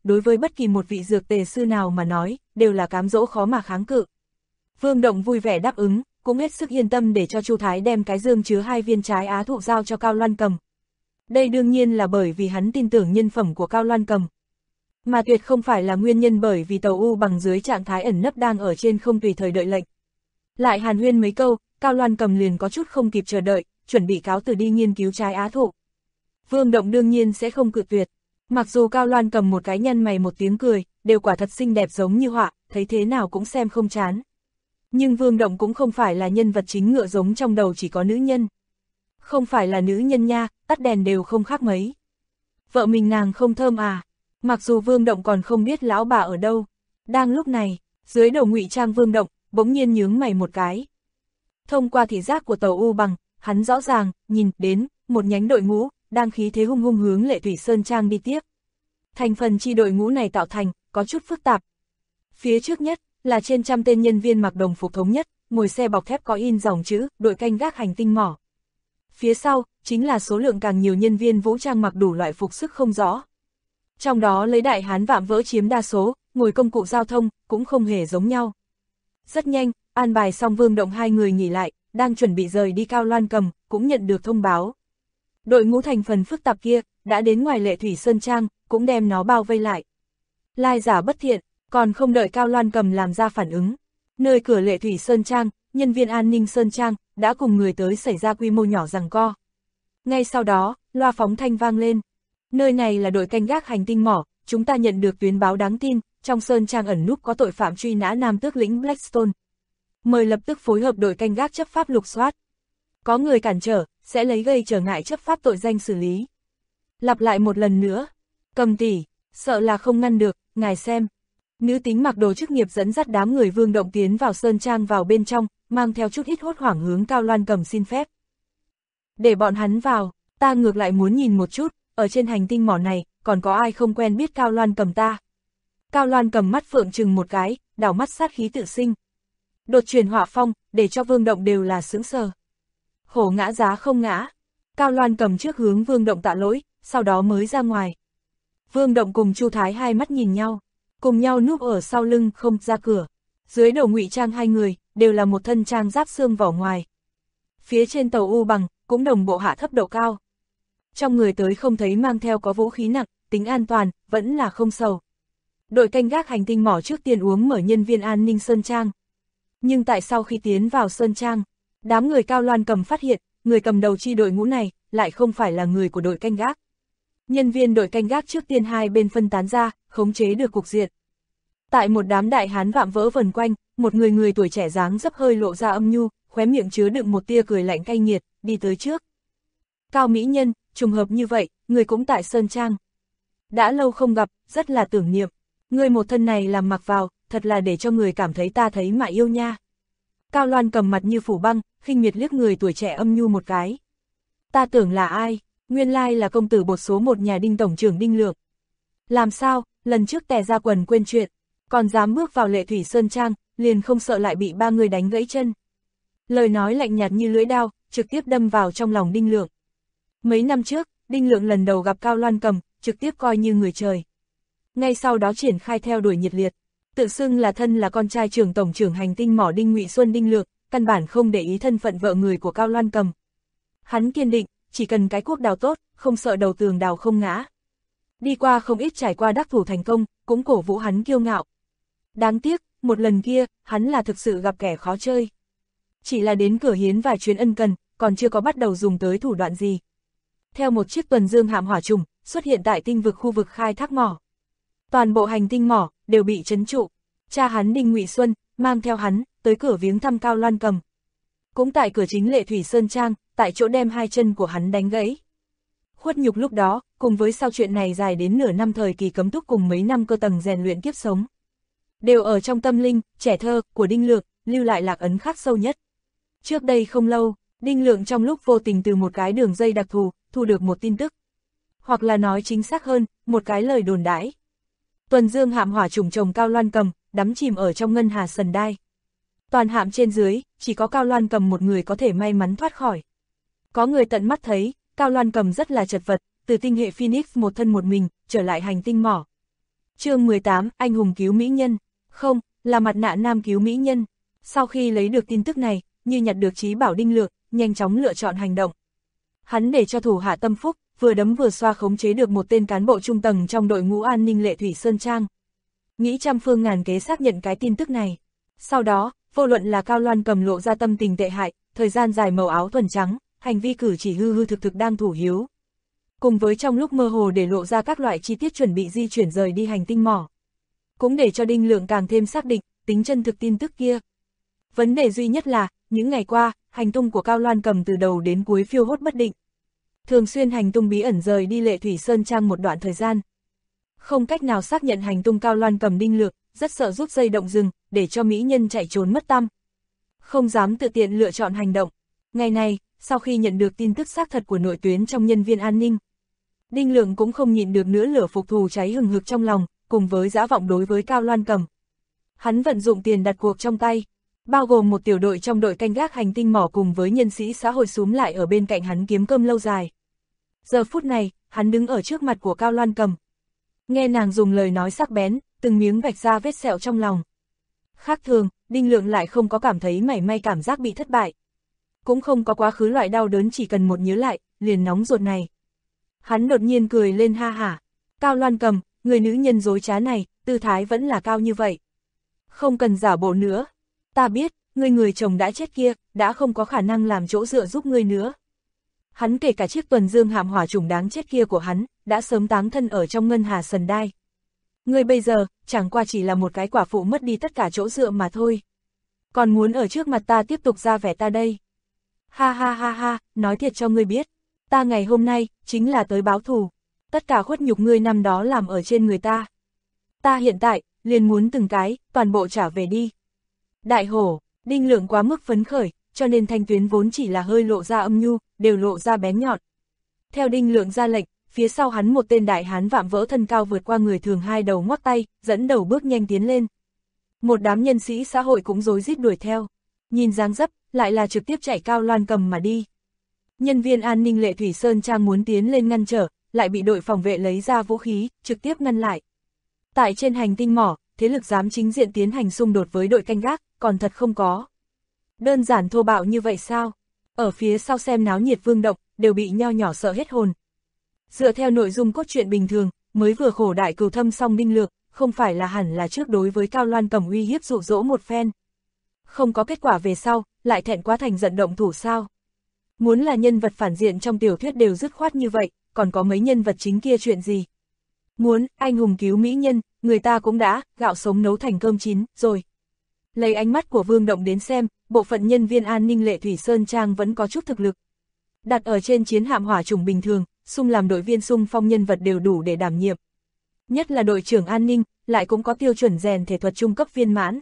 đối với bất kỳ một vị dược tề sư nào mà nói, đều là cám dỗ khó mà kháng cự. Vương Động vui vẻ đáp ứng, cũng hết sức yên tâm để cho Chu Thái đem cái dương chứa 2 viên trái á thụ giao cho Cao Loan Cầm. Đây đương nhiên là bởi vì hắn tin tưởng nhân phẩm của Cao Loan Cầm. Mà tuyệt không phải là nguyên nhân bởi vì Tàu U Bằng dưới trạng thái ẩn nấp đang ở trên không tùy thời đợi lệnh. Lại hàn huyên mấy câu, Cao Loan Cầm liền có chút không kịp chờ đợi, chuẩn bị cáo từ đi nghiên cứu trái á thụ. Vương Động đương nhiên sẽ không cự tuyệt. Mặc dù Cao Loan Cầm một cái nhăn mày một tiếng cười, đều quả thật xinh đẹp giống như họa, thấy thế nào cũng xem không chán. Nhưng Vương Động cũng không phải là nhân vật chính ngựa giống trong đầu chỉ có nữ nhân. Không phải là nữ nhân nha, tắt đèn đều không khác mấy. Vợ mình nàng không thơm à? Mặc dù Vương Động còn không biết lão bà ở đâu. Đang lúc này, dưới đầu ngụy trang Vương Động, bỗng nhiên nhướng mày một cái. Thông qua thị giác của Tàu U Bằng, hắn rõ ràng, nhìn đến, một nhánh đội ngũ, đang khí thế hung hung hướng Lệ Thủy Sơn Trang đi tiếp. Thành phần chi đội ngũ này tạo thành, có chút phức tạp. Phía trước nhất, là trên trăm tên nhân viên mặc đồng phục thống nhất, ngồi xe bọc thép có in dòng chữ, đội canh gác hành tinh mỏ. Phía sau, chính là số lượng càng nhiều nhân viên vũ trang mặc đủ loại phục sức không rõ. Trong đó lấy đại hán vạm vỡ chiếm đa số, ngồi công cụ giao thông, cũng không hề giống nhau. Rất nhanh, an bài xong Vương Động 2 người nghỉ lại, đang chuẩn bị rời đi Cao Loan Cầm, cũng nhận được thông báo. Đội ngũ thành phần phức tạp kia, đã đến ngoài Lệ Thủy Sơn Trang, cũng đem nó bao vây lại. Lai giả bất thiện, còn không đợi Cao Loan Cầm làm ra phản ứng. Nơi cửa Lệ Thủy Sơn Trang, nhân viên an ninh Sơn Trang, đã cùng người tới xảy ra quy mô nhỏ giằng co. Ngay sau đó, loa phóng thanh vang lên. Nơi này là đội canh gác hành tinh mỏ, chúng ta nhận được tuyến báo đáng tin, trong Sơn Trang ẩn núp có tội phạm truy nã Nam Tước lĩnh Blackstone. Mời lập tức phối hợp đội canh gác chấp pháp lục soát. Có người cản trở, sẽ lấy gây trở ngại chấp pháp tội danh xử lý. Lặp lại một lần nữa. Cầm tỷ, sợ là không ngăn được, ngài xem. Nữ tính mặc đồ chức nghiệp dẫn dắt đám người Vương Động tiến vào Sơn Trang vào bên trong, mang theo chút ít hốt hoảng hướng Cao Loan Cầm xin phép. Để bọn hắn vào, ta ngược lại muốn nhìn một chút, ở trên hành tinh mỏ này, còn có ai không quen biết Cao Loan Cầm ta. Cao Loan Cầm mắt phượng trừng một cái, đảo mắt sát khí tự sinh. Đột truyền họa phong, để cho Vương Động đều là sững sờ. Hổ ngã giá không ngã. Cao Loan Cầm trước hướng Vương Động tạ lỗi, sau đó mới ra ngoài. Vương Động cùng Chu Thái hai mắt nhìn nhau, cùng nhau núp ở sau lưng không ra cửa. Dưới đầu ngụy trang 2 người, đều là một thân trang giáp xương vỏ ngoài. Phía trên Tàu U Bằng, cũng đồng bộ hạ thấp độ cao. Trong người tới không thấy mang theo có vũ khí nặng, tính an toàn, vẫn là không sầu. Đội canh gác hành tinh mỏ trước tiên uống mở nhân viên an ninh Sơn Trang. Nhưng tại sau khi tiến vào Sơn Trang, đám người Cao Loan Cầm phát hiện, người cầm đầu chi đội ngũ này, lại không phải là người của đội canh gác. Nhân viên đội canh gác trước tiên hai bên phân tán ra, khống chế được cục diện. Tại một đám đại hán vạm vỡ vần quanh, một người tuổi trẻ dáng dấp hơi lộ ra âm nhu, khóe miệng chứa đựng một tia cười lạnh cay nghiệt, đi tới trước. Cao mỹ nhân, trùng hợp như vậy, người cũng tại Sơn Trang. Đã lâu không gặp, rất là tưởng niệm. Người một thân này làm mặc vào, thật là để cho người cảm thấy ta thấy mà yêu nha. Cao Loan Cầm mặt như phủ băng, khinh miệt liếc người tuổi trẻ âm nhu một cái. Ta tưởng là ai? Nguyên lai là công tử bột số 1 nhà Đinh tổng trưởng Đinh Lượng. Làm sao, lần trước tè ra quần quên chuyện, còn dám bước vào Lệ Thủy Sơn Trang, liền không sợ lại bị 3 người đánh gãy chân. Lời nói lạnh nhạt như lưỡi đao, trực tiếp đâm vào trong lòng Đinh Lượng. Mấy năm trước, Đinh Lượng lần đầu gặp Cao Loan Cầm, trực tiếp coi như người trời. Ngay sau đó triển khai theo đuổi nhiệt liệt, tự xưng là thân là con trai trưởng tổng trưởng hành tinh mỏ Đinh Ngụy Xuân Đinh Lượng, căn bản không để ý thân phận vợ người của Cao Loan Cầm. Hắn kiên định, chỉ cần cái cuốc đào tốt, không sợ đầu tường đào không ngã. Đi qua không ít trải qua đắc thủ thành công, cũng cổ vũ hắn kiêu ngạo. Đáng tiếc, một lần kia, hắn là thực sự gặp kẻ khó chơi. Chỉ là đến cửa hiến vài chuyến ân cần, còn chưa có bắt đầu dùng tới thủ đoạn gì. Theo một chiếc tuần dương hạm hỏa trùng, xuất hiện tại tinh vực khu vực khai thác mỏ. Toàn bộ hành tinh mỏ, đều bị trấn trụ. Cha hắn Đinh Ngụy Xuân, mang theo hắn, tới cửa viếng thăm Cao Loan Cầm. Cũng tại cửa chính Lệ Thủy Sơn Trang, tại chỗ đem 2 chân của hắn đánh gãy. Khuất nhục lúc đó, cùng với sau chuyện này dài đến nửa năm thời kỳ cấm túc cùng mấy năm cơ tầng rèn luyện kiếp sống. Đều ở trong tâm linh, trẻ thơ, của Đinh Lượng, lưu lại lạc ấn khắc sâu nhất. Trước đây không lâu, Đinh Lượng trong lúc vô tình từ một cái đường dây đặc thù, thu được một tin tức. Hoặc là nói chính xác hơn, một cái lời đồn đãi. Tuần dương hạm hỏa trùng chồng Cao Loan Cầm, đắm chìm ở trong ngân hà sần đai. Toàn hạm trên dưới, chỉ có Cao Loan Cầm một người có thể may mắn thoát khỏi. Có người tận mắt thấy, Cao Loan Cầm rất là chật vật, từ tinh hệ Phoenix một thân một mình, trở lại hành tinh mỏ. Chương 18, anh hùng cứu mỹ nhân. Không, là mặt nạ nam cứu mỹ nhân. Sau khi lấy được tin tức này, như nhặt được trí bảo Đinh Lượng, nhanh chóng lựa chọn hành động. Hắn để cho thủ hạ tâm phúc, vừa đấm vừa xoa khống chế được một tên cán bộ trung tầng trong đội ngũ an ninh Lệ Thủy Sơn Trang. Nghĩ trăm phương ngàn kế xác nhận cái tin tức này. Sau đó, vô luận là Cao Loan Cầm lộ ra tâm tình tệ hại, thời gian dài màu áo thuần trắng, hành vi cử chỉ hư hư thực thực đang thủ hiếu. Cùng với trong lúc mơ hồ để lộ ra các loại chi tiết chuẩn bị di chuyển rời đi hành tinh mỏ. Cũng để cho Đinh Lượng càng thêm xác định, tính chân thực tin tức kia. Vấn đề duy nhất là, những ngày qua, hành tung của Cao Loan Cầm từ đầu đến cuối phiêu hốt bất định. Thường xuyên hành tung bí ẩn rời đi Lệ Thủy Sơn Trang một đoạn thời gian. Không cách nào xác nhận hành tung Cao Loan Cầm. Đinh Lượng rất sợ rút dây động rừng, để cho mỹ nhân chạy trốn mất tăm. Không dám tự tiện lựa chọn hành động. Ngày này, sau khi nhận được tin tức xác thật của nội tuyến trong nhân viên an ninh, Đinh Lượng cũng không nhịn được nữa lửa phục thù cháy hừng hực trong lòng, cùng với dã vọng đối với Cao Loan Cầm. Hắn vận dụng tiền đặt cuộc trong tay, bao gồm một tiểu đội trong đội canh gác hành tinh mỏ cùng với nhân sĩ xã hội xúm lại ở bên cạnh hắn kiếm cơm lâu dài. Giờ phút này, hắn đứng ở trước mặt của Cao Loan Cầm. Nghe nàng dùng lời nói sắc bén, từng miếng vạch ra vết sẹo trong lòng. Khác thường, Đinh Lượng lại không có cảm thấy mảy may cảm giác bị thất bại. Cũng không có quá khứ loại đau đớn chỉ cần một nhớ lại, liền nóng ruột này. Hắn đột nhiên cười lên ha hả. Cao Loan Cầm, người nữ nhân dối trá này, tư thái vẫn là cao như vậy. Không cần giả bộ nữa. Ta biết, người chồng đã chết kia, đã không có khả năng làm chỗ dựa giúp ngươi nữa. Hắn kể cả chiếc tuần dương hạm hỏa trùng đáng chết kia của hắn, đã sớm táng thân ở trong ngân hà sần đai. Ngươi bây giờ, chẳng qua chỉ là một cái quả phụ mất đi tất cả chỗ dựa mà thôi. Còn muốn ở trước mặt ta tiếp tục ra vẻ ta đây. Ha ha ha ha, nói thiệt cho ngươi biết. Ta ngày hôm nay, chính là tới báo thù. Tất cả khuất nhục ngươi năm đó làm ở trên người ta. Ta hiện tại, liền muốn từng cái, toàn bộ trả về đi. Đại hổ, Đinh Lượng quá mức phấn khởi, cho nên thanh tuyến vốn chỉ là hơi lộ ra âm nhu, đều lộ ra bén nhọn. Theo Đinh Lượng ra lệnh, phía sau hắn một tên đại hán vạm vỡ thân cao vượt qua người thường hai đầu ngoắc tay, dẫn đầu bước nhanh tiến lên. Một đám nhân sĩ xã hội cũng rối rít đuổi theo. Nhìn dáng dấp, lại là trực tiếp chạy Cao Loan Cầm mà đi. Nhân viên an ninh Lệ Thủy Sơn Trang muốn tiến lên ngăn trở, lại bị đội phòng vệ lấy ra vũ khí, trực tiếp ngăn lại. Tại trên hành tinh mỏ, thế lực dám chính diện tiến hành xung đột với đội canh gác, còn thật không có. Đơn giản thô bạo như vậy sao? Ở phía sau xem náo nhiệt Vương Động, đều bị nho nhỏ sợ hết hồn. Dựa theo nội dung cốt truyện bình thường, mới vừa khổ đại cừu thâm xong Đinh Lượng, không phải là hẳn là trước đối với Cao Loan Cầm uy hiếp dụ dỗ một phen. Không có kết quả về sau, lại thẹn quá thành giận động thủ sao? Muốn là nhân vật phản diện trong tiểu thuyết đều dứt khoát như vậy, còn có mấy nhân vật chính kia chuyện gì? Muốn, anh hùng cứu mỹ nhân, người ta cũng đã, gạo sống nấu thành cơm chín, rồi. Lấy ánh mắt của Vương Động đến xem, bộ phận nhân viên an ninh Lệ Thủy Sơn Trang vẫn có chút thực lực. Đặt ở trên chiến hạm hỏa trùng bình thường, xung làm đội viên xung phong nhân vật đều đủ để đảm nhiệm. Nhất là đội trưởng an ninh, lại cũng có tiêu chuẩn rèn thể thuật trung cấp viên mãn.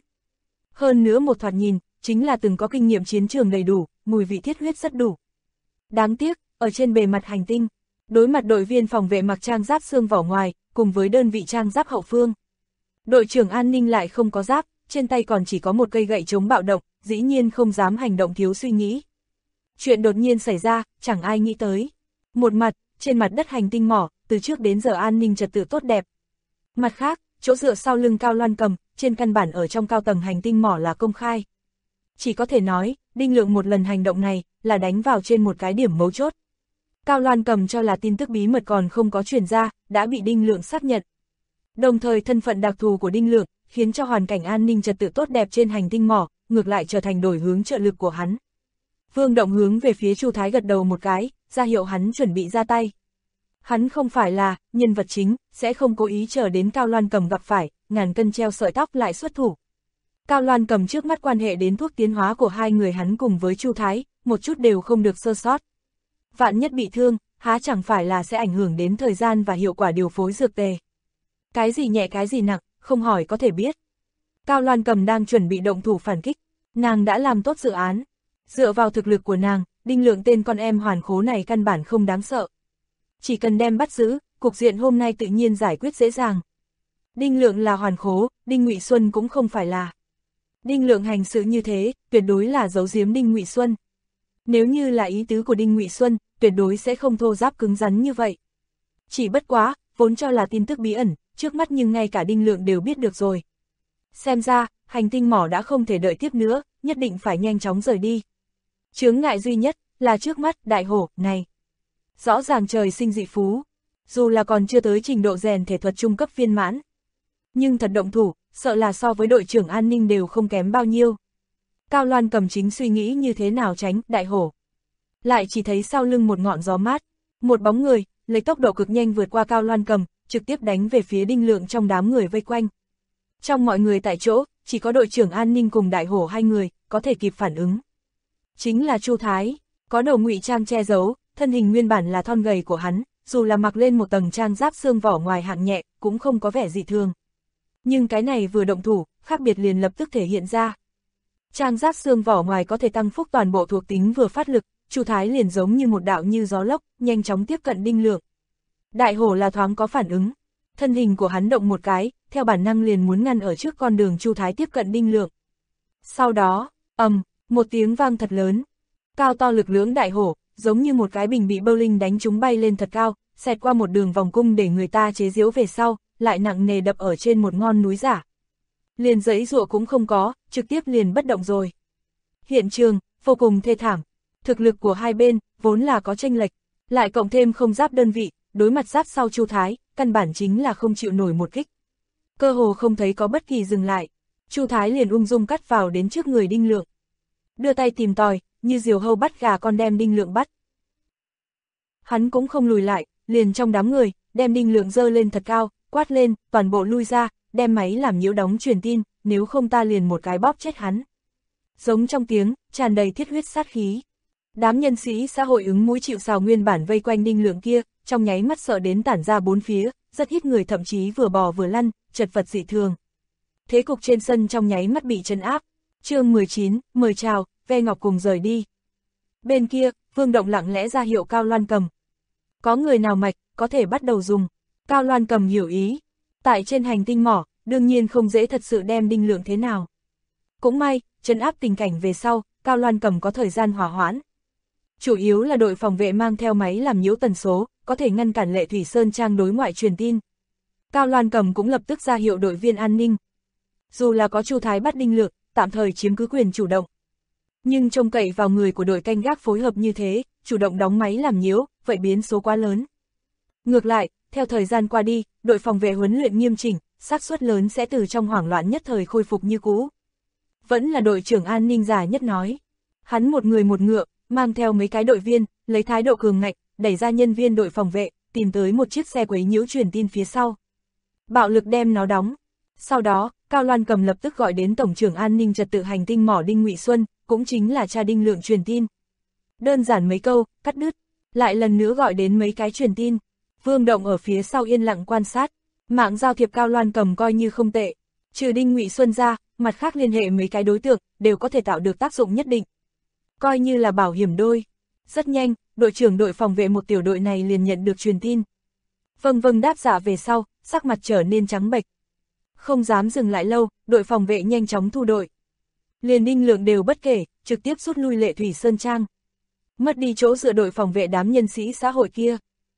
Hơn nữa một thoạt nhìn, chính là từng có kinh nghiệm chiến trường đầy đủ, mùi vị thiết huyết rất đủ. Đáng tiếc, ở trên bề mặt hành tinh, đối mặt đội viên phòng vệ mặc trang giáp xương vỏ ngoài, cùng với đơn vị trang giáp hậu phương. Đội trưởng an ninh lại không có giáp, trên tay còn chỉ có một cây gậy chống bạo động, dĩ nhiên không dám hành động thiếu suy nghĩ. Chuyện đột nhiên xảy ra, chẳng ai nghĩ tới. Một mặt, trên mặt đất hành tinh mỏ, từ trước đến giờ an ninh trật tự tốt đẹp. Mặt khác, chỗ dựa sau lưng Cao Loan Cầm, trên căn bản ở trong cao tầng hành tinh mỏ là công khai. Chỉ có thể nói, Đinh Lượng một lần hành động này, là đánh vào trên một cái điểm mấu chốt. Cao Loan Cầm cho là tin tức bí mật còn không có truyền ra, đã bị Đinh Lượng xác nhận. Đồng thời thân phận đặc thù của Đinh Lượng, khiến cho hoàn cảnh an ninh trật tự tốt đẹp trên hành tinh mỏ, ngược lại trở thành đổi hướng trợ lực của hắn. Vương Động hướng về phía Chu Thái gật đầu một cái, ra hiệu hắn chuẩn bị ra tay. Hắn không phải là nhân vật chính, sẽ không cố ý chờ đến Cao Loan Cầm gặp phải, ngàn cân treo sợi tóc lại xuất thủ. Cao Loan Cầm trước mắt quan hệ đến thuốc tiến hóa của hai người hắn cùng với Chu Thái, một chút đều không được sơ sót. Vạn nhất bị thương, há chẳng phải là sẽ ảnh hưởng đến thời gian và hiệu quả điều phối dược tề. Cái gì nhẹ cái gì nặng, không hỏi có thể biết. Cao Loan Cầm đang chuẩn bị động thủ phản kích, nàng đã làm tốt dự án. Dựa vào thực lực của nàng, Đinh Lượng tên con em hoàn khố này căn bản không đáng sợ. Chỉ cần đem bắt giữ, cục diện hôm nay tự nhiên giải quyết dễ dàng. Đinh Lượng là hoàn khố, Đinh Ngụy Xuân cũng không phải là. Đinh Lượng hành sự như thế, tuyệt đối là giấu giếm Đinh Ngụy Xuân. Nếu như là ý tứ của Đinh Ngụy Xuân, tuyệt đối sẽ không thô giáp cứng rắn như vậy. Chỉ bất quá, vốn cho là tin tức bí ẩn, trước mắt nhưng ngay cả Đinh Lượng đều biết được rồi. Xem ra, hành tinh mỏ đã không thể đợi tiếp nữa, nhất định phải nhanh chóng rời đi. Chướng ngại duy nhất là trước mắt đại hổ này. Rõ ràng trời sinh dị phú, dù là còn chưa tới trình độ rèn thể thuật trung cấp viên mãn. Nhưng thật động thủ, sợ là so với đội trưởng an ninh đều không kém bao nhiêu. Cao Loan Cầm chính suy nghĩ như thế nào tránh đại hổ. Lại chỉ thấy sau lưng một ngọn gió mát, một bóng người, lấy tốc độ cực nhanh vượt qua Cao Loan Cầm, trực tiếp đánh về phía Đinh Lượng trong đám người vây quanh. Trong mọi người tại chỗ, chỉ có đội trưởng an ninh cùng đại hổ hai người, có thể kịp phản ứng. Chính là Chu Thái, có đầu ngụy trang che giấu, thân hình nguyên bản là thon gầy của hắn, dù là mặc lên một tầng trang giáp xương vỏ ngoài hạng nhẹ, cũng không có vẻ dị thường. Nhưng cái này vừa động thủ, khác biệt liền lập tức thể hiện ra. Trang giáp xương vỏ ngoài có thể tăng phúc toàn bộ thuộc tính vừa phát lực, Chu Thái liền giống như một đạo như gió lốc, nhanh chóng tiếp cận Đinh Lượng. Đại hổ là thoáng có phản ứng, thân hình của hắn động một cái, theo bản năng liền muốn ngăn ở trước con đường Chu Thái tiếp cận Đinh Lượng. Sau đó, một tiếng vang thật lớn, cao to lực lưỡng đại hổ, giống như một cái bình bị bowling đánh trúng bay lên thật cao, xẹt qua một đường vòng cung để người ta chế giễu về sau, lại nặng nề đập ở trên một ngọn núi giả. Liền giãy giụa cũng không có, trực tiếp liền bất động rồi. Hiện trường, vô cùng thê thảm. Thực lực của hai bên, vốn là có chênh lệch, lại cộng thêm không giáp đơn vị, đối mặt giáp sau Chu Thái, căn bản chính là không chịu nổi một kích. Cơ hồ không thấy có bất kỳ dừng lại, Chu Thái liền ung dung cắt vào đến trước người Đinh Lượng. Đưa tay tìm tòi, như diều hâu bắt gà con đem Đinh Lượng bắt. Hắn cũng không lùi lại, liền trong đám người, đem Đinh Lượng giơ lên thật cao, quát lên, toàn bộ lui ra, đem máy làm nhiễu đóng truyền tin, nếu không ta liền một cái bóp chết hắn. Giống trong tiếng, tràn đầy thiết huyết sát khí. Đám nhân sĩ xã hội ứng mũi chịu sào nguyên bản vây quanh Đinh Lượng kia, trong nháy mắt sợ đến tản ra bốn phía, rất ít người thậm chí vừa bò vừa lăn, chật vật dị thường. Thế cục trên sân trong nháy mắt bị trấn áp. Chương 19, mời chào, ve ngọc cùng rời đi. Bên kia, Vương Động lặng lẽ ra hiệu Cao Loan Cầm. Có người nào mạch, có thể bắt đầu dùng. Cao Loan Cầm hiểu ý. Tại trên hành tinh mỏ, đương nhiên không dễ thật sự đem Đinh Lượng thế nào. Cũng may, trấn áp tình cảnh về sau, Cao Loan Cầm có thời gian hỏa hoãn. Chủ yếu là đội phòng vệ mang theo máy làm nhiễu tần số, có thể ngăn cản Lệ Thủy Sơn Trang đối ngoại truyền tin. Cao Loan Cầm cũng lập tức ra hiệu đội viên an ninh. Dù là có Chu Thái bắt Đinh Lượng, tạm thời chiếm cứ quyền chủ động. Nhưng trông cậy vào người của đội canh gác phối hợp như thế, chủ động đóng máy làm nhiễu, vậy biến số quá lớn. Ngược lại, theo thời gian qua đi, đội phòng vệ huấn luyện nghiêm chỉnh, xác suất lớn sẽ từ trong hoảng loạn nhất thời khôi phục như cũ. Vẫn là đội trưởng an ninh già nhất nói. Hắn một người một ngựa, mang theo mấy cái đội viên, lấy thái độ cường ngạnh, đẩy ra nhân viên đội phòng vệ, tìm tới một chiếc xe quấy nhiễu truyền tin phía sau. Bạo lực đem nó đóng. Sau đó, Cao Loan Cầm lập tức gọi đến Tổng trưởng An ninh trật tự hành tinh mỏ Đinh Ngụy Xuân, cũng chính là cha Đinh Lượng truyền tin. Đơn giản mấy câu, cắt đứt, lại lần nữa gọi đến mấy cái truyền tin. Vương Động ở phía sau yên lặng quan sát, mạng giao thiệp Cao Loan Cầm coi như không tệ. Trừ Đinh Ngụy Xuân ra, mặt khác liên hệ mấy cái đối tượng, đều có thể tạo được tác dụng nhất định. Coi như là bảo hiểm đôi. Rất nhanh, đội trưởng đội phòng vệ một tiểu đội này liền nhận được truyền tin. Vâng vâng đáp dạ về sau, sắc mặt trở nên trắng bệch. Không dám dừng lại lâu, đội phòng vệ nhanh chóng thu đội. Liền Đinh Lượng đều bất kể, trực tiếp rút lui Lệ Thủy Sơn Trang. Mất đi chỗ dựa đội phòng vệ đám nhân sĩ xã hội kia.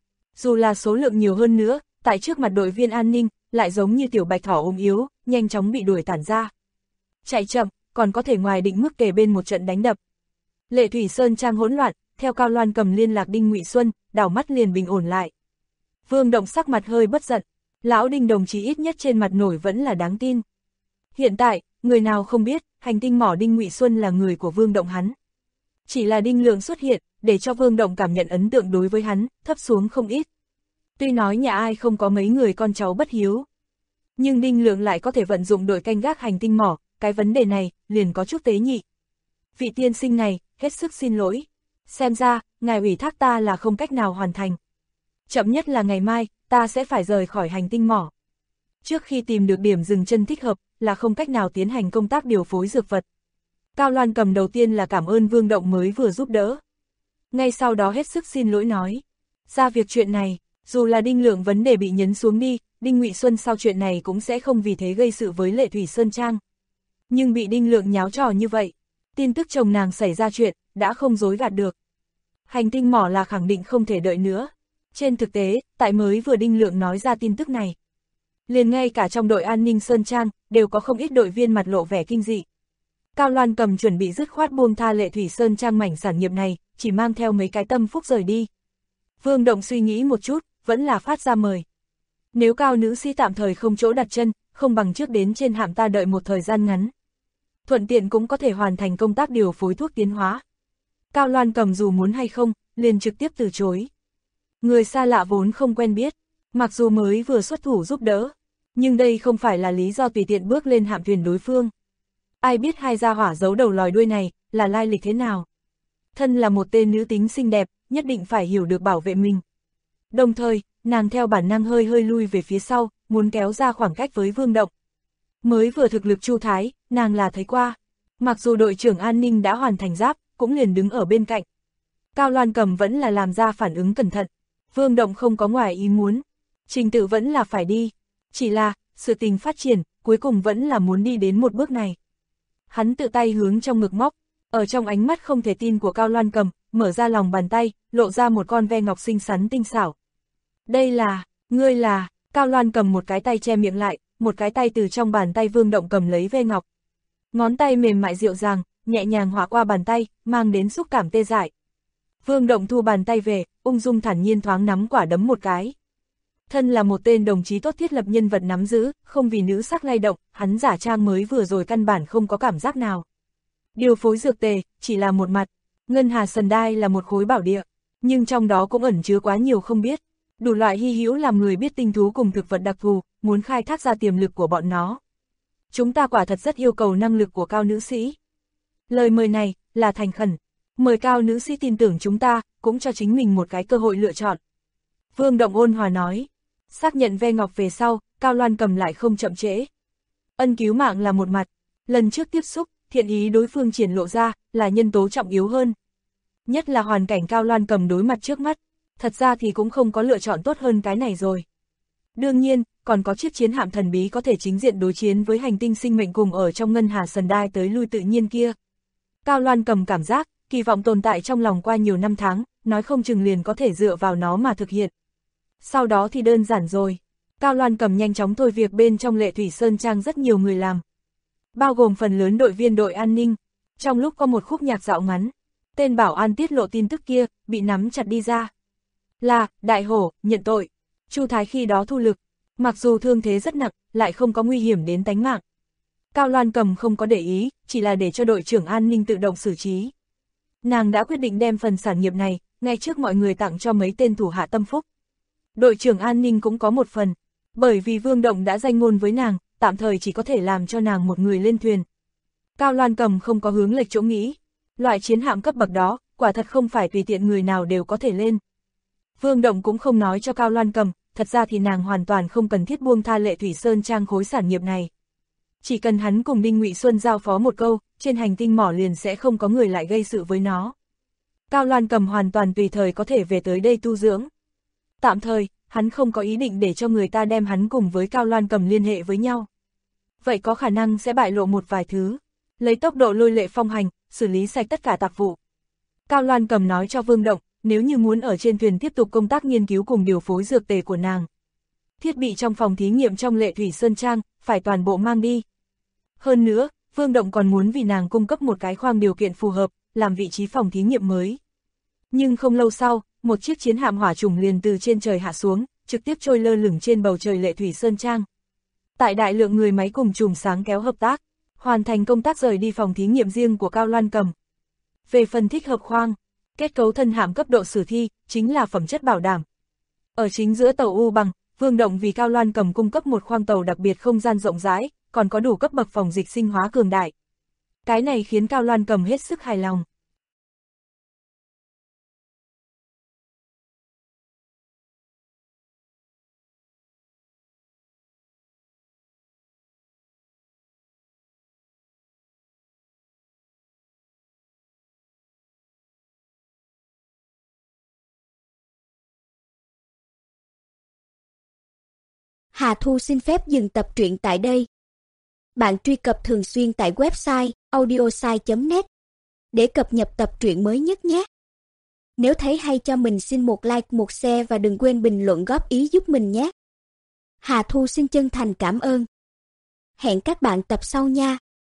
Dù là số lượng nhiều hơn nữa, tại trước mặt đội viên an ninh, lại giống như tiểu bạch thỏ ốm yếu, nhanh chóng bị đuổi tản ra. Chạy chậm, còn có thể ngoài định mức kề bên một trận đánh đập. Lệ Thủy Sơn Trang hỗn loạn, theo Cao Loan Cầm liên lạc Đinh Ngụy Xuân, đảo mắt liền bình ổn lại. Vương Động sắc mặt hơi bất giận, lão Đinh đồng chí ít nhất trên mặt nổi vẫn là đáng tin. Hiện tại, người nào không biết, hành tinh mỏ Đinh Ngụy Xuân là người của Vương Động hắn. Chỉ là Đinh Lượng xuất hiện, để cho Vương Động cảm nhận ấn tượng đối với hắn, thấp xuống không ít. Tuy nói nhà ai không có mấy người con cháu bất hiếu, nhưng Đinh Lượng lại có thể vận dụng đội canh gác hành tinh mỏ, cái vấn đề này, liền có chút tế nhị. Vị tiên sinh này, hết sức xin lỗi. Xem ra, ngài ủy thác ta là không cách nào hoàn thành. Chậm nhất là ngày mai, ta sẽ phải rời khỏi hành tinh mỏ. Trước khi tìm được điểm dừng chân thích hợp, là không cách nào tiến hành công tác điều phối dược vật. Cao Loan Cầm đầu tiên là cảm ơn Vương Động mới vừa giúp đỡ. Ngay sau đó hết sức xin lỗi nói. Ra việc chuyện này, dù là Đinh Lượng vấn đề bị nhấn xuống đi, Đinh Ngụy Xuân sau chuyện này cũng sẽ không vì thế gây sự với Lệ Thủy Sơn Trang. Nhưng bị Đinh Lượng nháo trò như vậy, tin tức chồng nàng xảy ra chuyện, đã không dối gạt được. Hành tinh mỏ là khẳng định không thể đợi nữa. Trên thực tế, tại mới vừa Đinh Lượng nói ra tin tức này, Liền ngay cả trong đội an ninh Sơn Trang, đều có không ít đội viên mặt lộ vẻ kinh dị. Cao Loan Cầm chuẩn bị dứt khoát buông tha Lệ Thủy Sơn Trang mảnh sản nghiệp này, chỉ mang theo mấy cái tâm phúc rời đi. Vương Động suy nghĩ một chút, vẫn là phát ra mời. Nếu Cao nữ sĩ tạm thời không chỗ đặt chân, không bằng trước đến trên hạm ta đợi một thời gian ngắn. Thuận tiện cũng có thể hoàn thành công tác điều phối thuốc tiến hóa. Cao Loan Cầm dù muốn hay không, liền trực tiếp từ chối. Người xa lạ vốn không quen biết, mặc dù mới vừa xuất thủ giúp đỡ, nhưng đây không phải là lý do tùy tiện bước lên hạm thuyền đối phương. Ai biết hai gia hỏa giấu đầu lòi đuôi này, là lai lịch thế nào? Thân là một tên nữ tính xinh đẹp, nhất định phải hiểu được bảo vệ mình. Đồng thời, nàng theo bản năng hơi lui về phía sau, muốn kéo ra khoảng cách với Vương Động. Mới vừa thực lực Chu Thái, nàng là thấy qua. Mặc dù đội trưởng an ninh đã hoàn thành giáp, cũng liền đứng ở bên cạnh. Cao Loan Cầm vẫn là làm ra phản ứng cẩn thận. Vương Động không có ngoài ý muốn. Trình tự vẫn là phải đi. Chỉ là, sự tình phát triển, cuối cùng vẫn là muốn đi đến một bước này. Hắn tự tay hướng trong ngực móc, ở trong ánh mắt không thể tin của Cao Loan Cầm, mở ra lòng bàn tay, lộ ra một con ve ngọc xinh xắn tinh xảo. Đây là, ngươi là, Cao Loan Cầm một cái tay che miệng lại, một cái tay từ trong bàn tay Vương Động cầm lấy ve ngọc. Ngón tay mềm mại dịu dàng, nhẹ nhàng hòa qua bàn tay, mang đến xúc cảm tê dại. Vương Động thu bàn tay về, ung dung thản nhiên thoáng nắm quả đấm một cái. Thân là một tên đồng chí tốt thiết lập nhân vật nắm giữ, không vì nữ sắc lay động, hắn giả trang mới vừa rồi căn bản không có cảm giác nào. Điều phối dược tề, chỉ là một mặt, Ngân Hà Sần Đai là một khối bảo địa, nhưng trong đó cũng ẩn chứa quá nhiều không biết. Đủ loại hy hữu làm người biết tinh thú cùng thực vật đặc thù, muốn khai thác ra tiềm lực của bọn nó. Chúng ta quả thật rất yêu cầu năng lực của Cao nữ sĩ. Lời mời này, là thành khẩn. Mời Cao nữ sĩ tin tưởng chúng ta, cũng cho chính mình một cái cơ hội lựa chọn. Vương Động ôn hòa nói. Xác nhận ve ngọc về sau, Cao Loan Cầm lại không chậm trễ. Ân cứu mạng là một mặt. Lần trước tiếp xúc, thiện ý đối phương triển lộ ra, là nhân tố trọng yếu hơn. Nhất là hoàn cảnh Cao Loan Cầm đối mặt trước mắt. Thật ra thì cũng không có lựa chọn tốt hơn cái này rồi. Đương nhiên, còn có chiếc chiến hạm thần bí có thể chính diện đối chiến với hành tinh sinh mệnh cùng ở trong Ngân Hà Sần Đai tới lui tự nhiên kia. Cao Loan Cầm cảm giác, kỳ vọng tồn tại trong lòng qua nhiều năm tháng, nói không chừng liền có thể dựa vào nó mà thực hiện. Sau đó thì đơn giản rồi. Cao Loan Cầm nhanh chóng thôi việc bên trong Lệ Thủy Sơn Trang rất nhiều người làm. Bao gồm phần lớn đội viên đội an ninh. Trong lúc có một khúc nhạc dạo ngắn, tên bảo an tiết lộ tin tức kia, bị nắm chặt đi ra. Là, đại hổ, nhận tội. Chu Thái khi đó thu lực, mặc dù thương thế rất nặng, lại không có nguy hiểm đến tánh mạng. Cao Loan Cầm không có để ý, chỉ là để cho đội trưởng an ninh tự động xử trí. Nàng đã quyết định đem phần sản nghiệp này, ngay trước mọi người tặng cho mấy tên thủ hạ tâm phúc. Đội trưởng an ninh cũng có một phần, bởi vì Vương Động đã danh ngôn với nàng, tạm thời chỉ có thể làm cho nàng một người lên thuyền. Cao Loan Cầm không có hướng lệch chỗ nghĩ, loại chiến hạm cấp bậc đó, quả thật không phải tùy tiện người nào đều có thể lên. Vương Động cũng không nói cho Cao Loan Cầm, thật ra thì nàng hoàn toàn không cần thiết buông tha Lệ Thủy Sơn Trang khối sản nghiệp này. Chỉ cần hắn cùng Đinh Ngụy Xuân giao phó một câu, trên hành tinh mỏ liền sẽ không có người lại gây sự với nó. Cao Loan Cầm hoàn toàn tùy thời có thể về tới đây tu dưỡng. Tạm thời, hắn không có ý định để cho người ta đem hắn cùng với Cao Loan Cầm liên hệ với nhau. Vậy có khả năng sẽ bại lộ một vài thứ. Lấy tốc độ lôi lệ phong hành, xử lý sạch tất cả tạp vụ. Cao Loan Cầm nói cho Vương Động, nếu như muốn ở trên thuyền tiếp tục công tác nghiên cứu cùng điều phối dược tề của nàng. Thiết bị trong phòng thí nghiệm trong Lệ Thủy Sơn Trang, phải toàn bộ mang đi. Hơn nữa, Vương Động còn muốn vì nàng cung cấp một cái khoang điều kiện phù hợp, làm vị trí phòng thí nghiệm mới. Nhưng không lâu sau, một chiếc chiến hạm hỏa trùng liền từ trên trời hạ xuống, trực tiếp trôi lơ lửng trên bầu trời Lệ Thủy Sơn Trang. Tại đại lượng người máy cùng chùm sáng kéo hợp tác, hoàn thành công tác rời đi phòng thí nghiệm riêng của Cao Loan Cầm. Về phần thích hợp khoang, kết cấu thân hạm cấp độ sử thi, chính là phẩm chất bảo đảm. Ở chính giữa tàu U bằng, Vương Động vì Cao Loan Cầm cung cấp một khoang tàu đặc biệt không gian rộng rãi, còn có đủ cấp bậc phòng dịch sinh hóa cường đại. Cái này khiến Cao Loan Cầm hết sức hài lòng. Hà Thu xin phép dừng tập truyện tại đây. Bạn truy cập thường xuyên tại website audiosai.net để cập nhật tập truyện mới nhất nhé. Nếu thấy hay cho mình xin một like, một share và đừng quên bình luận góp ý giúp mình nhé. Hà Thu xin chân thành cảm ơn. Hẹn các bạn tập sau nha.